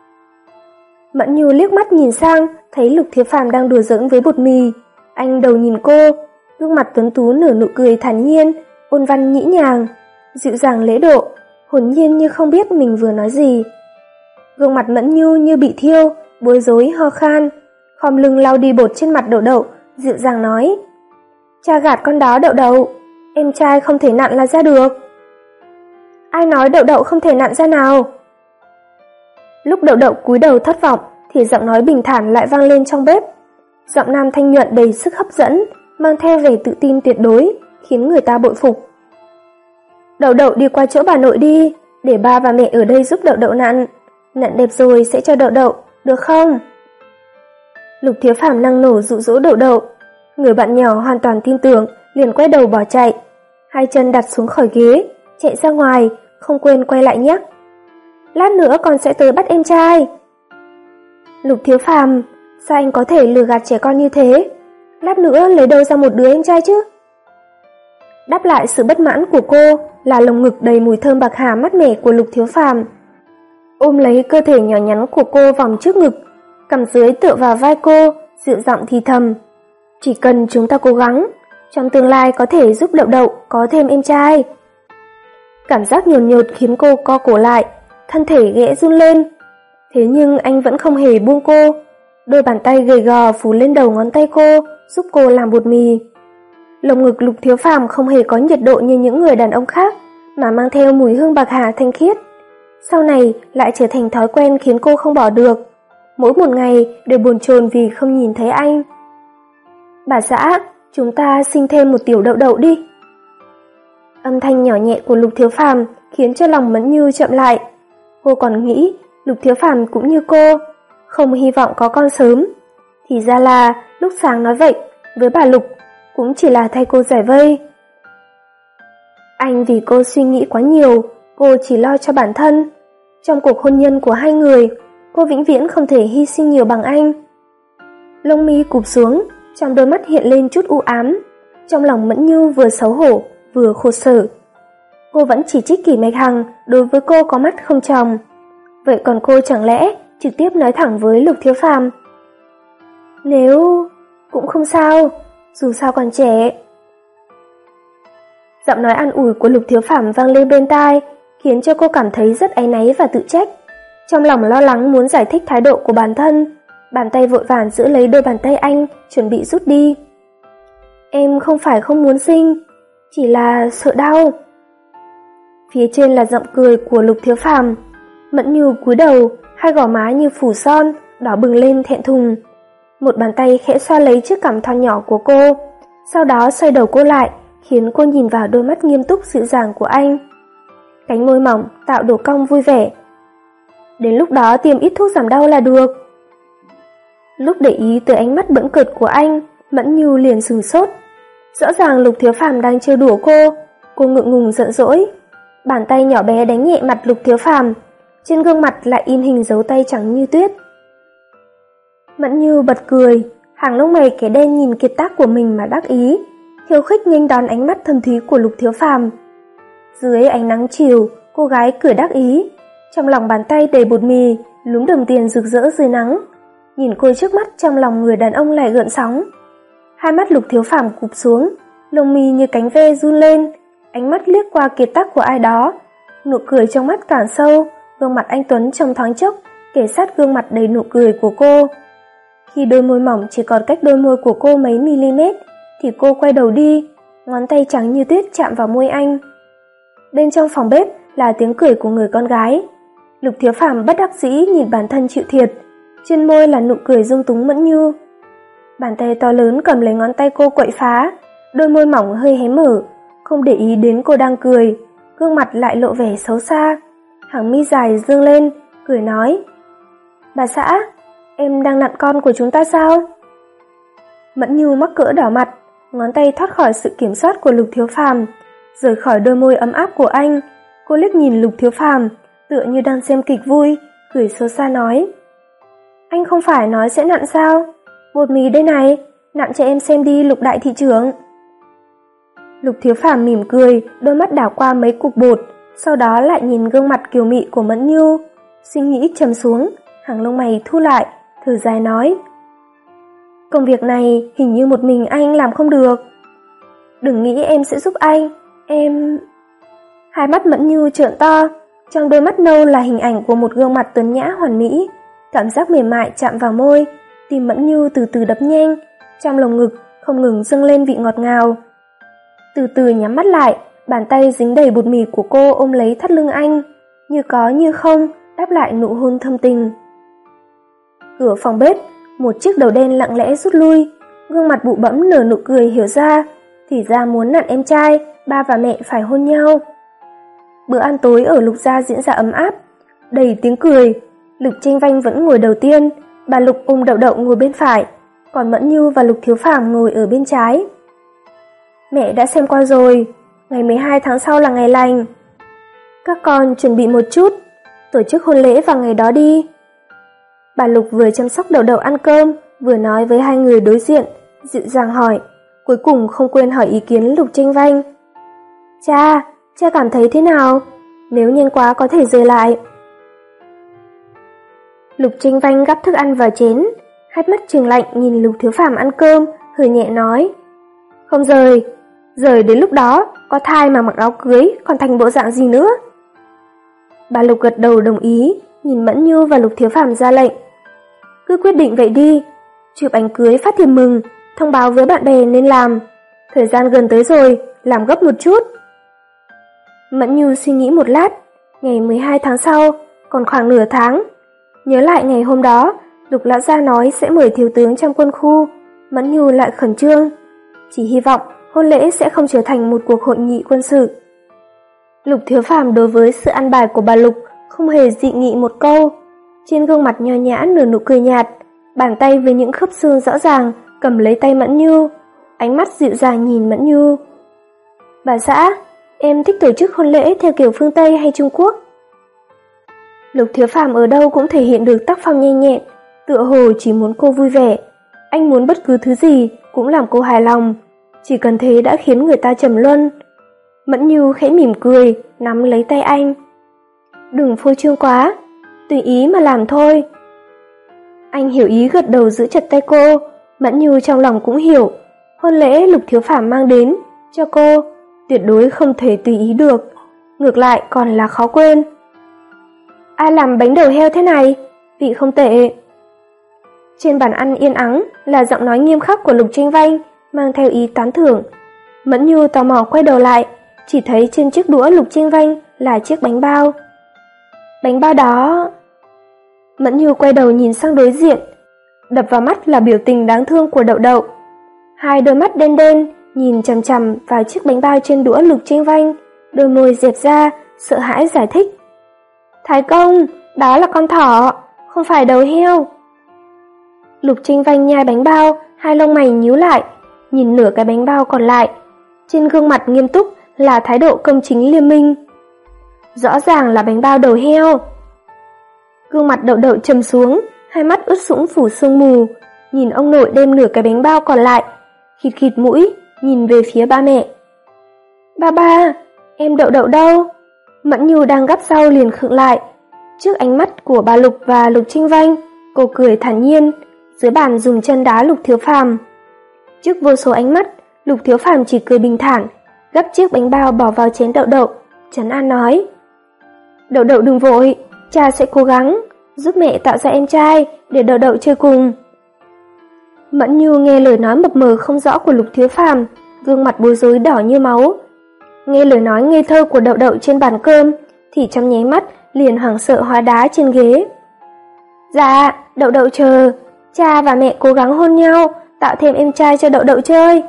Mẫn Nhu liếc mắt nhìn sang, thấy Lục Thiếu Phàm đang đùa giỡn với bột mì. Anh đầu nhìn cô, gương mặt tuấn tú nở nụ cười thản nhiên, ôn văn nhĩ nhàng, dịu dàng lễ độ, hồn nhiên như không biết mình vừa nói gì. Gương mặt Mẫn Nhu như bị thiêu, bối rối ho khan, khom lưng lau đi bột trên mặt Đậu Đậu, dịu dàng nói: Cha gạt con đó Đậu Đậu, em trai không thể nặn là ra được. Ai nói Đậu Đậu không thể nặn ra nào? Lúc Đậu Đậu cúi đầu thất vọng thì giọng nói bình thản lại vang lên trong bếp. Giọng nam thanh nhuận đầy sức hấp dẫn, mang theo vẻ tự tin tuyệt đối, khiến người ta bội phục. Đậu Đậu đi qua chỗ bà nội đi, để ba và mẹ ở đây giúp Đậu Đậu nặn. Nặn đẹp rồi sẽ cho Đậu Đậu, được không? Lục Thiếu Phàm năng nổ dụ dỗ Đậu Đậu. Người bạn nhỏ hoàn toàn tin tưởng, liền quay đầu bỏ chạy. Hai chân đặt xuống khỏi ghế, chạy ra ngoài, không quên quay lại nhắc: Lát nữa con sẽ tới bắt em trai. Lục Thiếu Phàm, sao anh có thể lừa gạt trẻ con như thế? Lát nữa lấy đâu ra một đứa em trai chứ? Đáp lại sự bất mãn của cô là lồng ngực đầy mùi thơm bạc hà mát mẻ của Lục Thiếu Phàm. Ôm lấy cơ thể nhỏ nhắn của cô vòng trước ngực, cằm dưới tựa vào vai cô, dịu giọng thì thầm: Chỉ cần chúng ta cố gắng, trong tương lai có thể giúp Đậu Đậu có thêm em trai. Cảm giác nhột nhột khiến cô co cổ lại, thân thể ghẽ run lên. Thế nhưng anh vẫn không hề buông cô, đôi bàn tay gầy gò phủ lên đầu ngón tay cô, giúp cô làm bột mì. Lồng ngực Lục Thiếu Phàm không hề có nhiệt độ như những người đàn ông khác, mà mang theo mùi hương bạc hà thanh khiết. Sau này lại trở thành thói quen khiến cô không bỏ được, mỗi một ngày đều bồn chồn vì không nhìn thấy anh. Bà xã, chúng ta sinh thêm một tiểu Đậu Đậu đi. Âm thanh nhỏ nhẹ của Lục Thiếu Phàm khiến cho lòng Mẫn Nhu chậm lại. Cô còn nghĩ Lục Thiếu Phàm cũng như cô, không hy vọng có con sớm. Thì ra là lúc sáng nói vậy với bà Lục cũng chỉ là thay cô giải vây. Anh vì cô suy nghĩ quá nhiều, cô chỉ lo cho bản thân. Trong cuộc hôn nhân của hai người, cô vĩnh viễn không thể hy sinh nhiều bằng anh. Lông mi cụp xuống, trong đôi mắt hiện lên chút u ám. Trong lòng Mẫn Nhu vừa xấu hổ, vừa khổ sở. Cô vẫn chỉ trích Kỷ Mạch Hằng đối với cô có mắt không tròng. Vậy còn cô chẳng lẽ trực tiếp nói thẳng với Lục Thiếu Phàm: Nếu... cũng không sao, dù sao còn trẻ. Giọng nói an ủi của Lục Thiếu Phàm vang lên bên tai, khiến cho cô cảm thấy rất áy náy và tự trách. Trong lòng lo lắng muốn giải thích thái độ của bản thân, bàn tay vội vàng giữ lấy đôi bàn tay anh, chuẩn bị rút đi. Em không phải không muốn sinh, chỉ là sợ đau. Phía trên là giọng cười của Lục Thiếu Phàm. Mẫn Nhu cúi đầu, hai gò má như phủ son, đỏ bừng lên thẹn thùng. Một bàn tay khẽ xoa lấy chiếc cằm thon nhỏ của cô, sau đó xoay đầu cô lại, khiến cô nhìn vào đôi mắt nghiêm túc dịu dàng của anh. Cánh môi mỏng tạo độ cong vui vẻ. Đến lúc đó tiêm ít thuốc giảm đau là được. Lúc để ý tới ánh mắt bỡn cợt của anh, Mẫn Nhu liền sửng sốt. Rõ ràng Lục Thiếu Phàm đang trêu đùa cô, cô ngượng ngùng giận dỗi. Bàn tay nhỏ bé đánh nhẹ mặt Lục Thiếu Phàm, trên gương mặt lại in hình dấu tay trắng như tuyết. Mẫn Nhu bật cười, hàng lông mày cái đen nhìn kiệt tác của mình mà đắc ý, khiêu khích nghênh đón ánh mắt thâm thúy của Lục Thiếu Phàm. Dưới ánh nắng chiều, cô gái cười đắc ý, trong lòng bàn tay đầy bột mì, lúm đồng tiền rực rỡ dưới nắng. Nhìn cô trước mắt, trong lòng người đàn ông lại gợn sóng. Hai mắt Lục Thiếu Phàm cụp xuống, lông mi như cánh ve run lên, ánh mắt liếc qua kiệt tác của ai đó, nụ cười trong mắt càng sâu, gương mặt anh Tuấn trong thoáng chốc kề sát gương mặt đầy nụ cười của cô. Khi đôi môi mỏng chỉ còn cách đôi môi của cô mấy mm, thì cô quay đầu đi, ngón tay trắng như tuyết chạm vào môi anh. Bên trong phòng bếp là tiếng cười của người con gái. Lục Thiếu Phàm bất đắc dĩ nhìn bản thân chịu thiệt, trên môi là nụ cười dung túng Mẫn Nhu. Bàn tay to lớn cầm lấy ngón tay cô quậy phá, đôi môi mỏng hơi hé mở, không để ý đến cô đang cười, gương mặt lại lộ vẻ xấu xa. Hàng mi dài dương lên, cười nói: "Bà xã, em đang nặn con của chúng ta sao?" Mẫn Nhu mắc cỡ đỏ mặt, ngón tay thoát khỏi sự kiểm soát của Lục Thiếu Phàm, rời khỏi đôi môi ấm áp của anh. Cô liếc nhìn Lục Thiếu Phàm, tựa như đang xem kịch vui, cười xấu xa nói: "Anh không phải nói sẽ nặn sao? Bột mì đây này, nặn cho em xem đi Lục đại thị trưởng." Lục Thiếu Phàm mỉm cười, đôi mắt đảo qua mấy cục bột, sau đó lại nhìn gương mặt kiều mị của Mẫn Nhu, suy nghĩ trầm xuống, hàng lông mày thu lại, thở dài nói: "Công việc này hình như một mình anh làm không được. Đừng nghĩ em sẽ giúp anh, em..." Hai mắt Mẫn Nhu trợn to, trong đôi mắt nâu là hình ảnh của một gương mặt tuấn nhã hoàn mỹ, cảm giác mềm mại chạm vào môi, tim Mẫn Nhu từ từ đập nhanh, trong lồng ngực không ngừng dâng lên vị ngọt ngào. Từ từ nhắm mắt lại, bàn tay dính đầy bột mì của cô ôm lấy thắt lưng anh, như có như không đáp lại nụ hôn thâm tình. Cửa phòng bếp, một chiếc đầu đen lặng lẽ rút lui, gương mặt bụ bẫm nở nụ cười hiểu ra, thì ra muốn nặn em trai, ba và mẹ phải hôn nhau. Bữa ăn tối ở Lục gia diễn ra ấm áp, đầy tiếng cười. Lục Tranh Vanh vẫn ngồi đầu tiên, bà Lục ôm Đậu Đậu ngồi bên phải, còn Mẫn Nhu và Lục Thiếu Phàm ngồi ở bên trái. "Mẹ đã xem qua rồi, ngày mười hai tháng sau là ngày lành. Các con chuẩn bị một chút, tổ chức hôn lễ vào ngày đó đi." Bà Lục vừa chăm sóc Đậu Đậu ăn cơm, vừa nói với hai người đối diện, dịu dàng hỏi, cuối cùng không quên hỏi ý kiến Lục Tranh Vanh. "Cha, cha cảm thấy thế nào? Nếu nhanh quá có thể rời lại." Lục Tranh Vanh gắp thức ăn vào chén, hai mắt trừng lạnh nhìn Lục Thiếu Phàm ăn cơm, hừ nhẹ nói: "Không rời, rời đến lúc đó có thai mà mặc áo cưới còn thành bộ dạng gì nữa." Bà Lục gật đầu đồng ý, nhìn Mẫn Nhu và Lục Thiếu Phàm ra lệnh: "Cứ quyết định vậy đi, chụp ảnh cưới phát thiệp mừng, thông báo với bạn bè nên làm. Thời gian gần tới rồi, làm gấp một chút." Mẫn Nhu suy nghĩ một lát, ngày mười hai tháng sau, còn khoảng nửa tháng. Nhớ lại ngày hôm đó, Lục lão gia nói sẽ mời thiếu tướng trong quân khu, Mẫn Nhu lại khẩn trương, chỉ hy vọng hôn lễ sẽ không trở thành một cuộc hội nghị quân sự. Lục Thiếu Phàm đối với sự ăn bài của bà Lục không hề dị nghị một câu, trên gương mặt nho nhã nở nụ cười nhạt, bàn tay với những khớp xương rõ ràng cầm lấy tay Mẫn Nhu, ánh mắt dịu dàng nhìn Mẫn Nhu. "Bà xã, em thích tổ chức hôn lễ theo kiểu phương Tây hay Trung Quốc?" Lục Thiếu Phàm ở đâu cũng thể hiện được tác phong nhanh nhẹn, tựa hồ chỉ muốn cô vui vẻ. Anh muốn bất cứ thứ gì cũng làm cô hài lòng, chỉ cần thế đã khiến người ta trầm luân. Mẫn Nhu khẽ mỉm cười, nắm lấy tay anh. "Đừng phô trương quá, tùy ý mà làm thôi." Anh hiểu ý gật đầu giữ chặt tay cô. Mẫn Nhu trong lòng cũng hiểu, hôn lễ Lục Thiếu Phàm mang đến cho cô tuyệt đối không thể tùy ý được, ngược lại còn là khó quên. "Ai làm bánh đầu heo thế này? Vị không tệ." Trên bàn ăn yên ắng là giọng nói nghiêm khắc của Lục Tranh Vanh, mang theo ý tán thưởng. Mẫn Nhu tò mò quay đầu lại, chỉ thấy trên chiếc đũa Lục Tranh Vanh là chiếc bánh bao. Bánh bao đó... Mẫn Nhu quay đầu nhìn sang đối diện, đập vào mắt là biểu tình đáng thương của Đậu Đậu. Hai đôi mắt đen đen nhìn chằm chằm vào chiếc bánh bao trên đũa Lục Tranh Vanh, đôi môi dẹp ra, sợ hãi giải thích: "Thái công, đó là con thỏ, không phải đầu heo. Lục Trinh Vanh nhai bánh bao, hai lông mày nhíu lại, nhìn nửa cái bánh bao còn lại. Trên gương mặt nghiêm túc là thái độ công chính liêm minh. Rõ ràng là bánh bao đầu heo. Gương mặt Đậu Đậu trầm xuống, hai mắt ướt sũng phủ sương mù, nhìn ông nội đem nửa cái bánh bao còn lại, khịt khịt mũi, nhìn về phía ba mẹ. Ba ba, em Đậu Đậu đâu? Mẫn Nhu đang gắp rau liền khựng lại. Trước ánh mắt của bà Lục và Lục Trinh Vanh, cô cười thản nhiên, dưới bàn dùng chân đá Lục Thiếu Phàm. Trước vô số ánh mắt, Lục Thiếu Phàm chỉ cười bình thản, gắp chiếc bánh bao bỏ vào chén Đậu Đậu, trấn an nói: Đậu Đậu đừng vội, cha sẽ cố gắng giúp mẹ tạo ra em trai để Đậu Đậu chơi cùng. Mẫn Nhu nghe lời nói mập mờ không rõ của Lục Thiếu Phàm, gương mặt bối rối đỏ như máu. Nghe lời nói ngây thơ của Đậu Đậu trên bàn cơm thì trong nháy mắt liền hoảng sợ hóa đá trên ghế. Dạ, Đậu Đậu chờ, cha và mẹ cố gắng hôn nhau, tạo thêm em trai cho Đậu Đậu chơi.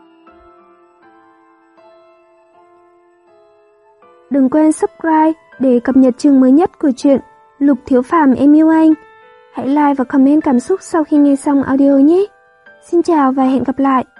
Đừng quên subscribe để cập nhật chương mới nhất của truyện Lục Thiếu Phàm Em Yêu Anh. Hãy like và comment cảm xúc sau khi nghe xong audio nhé. Xin chào và hẹn gặp lại.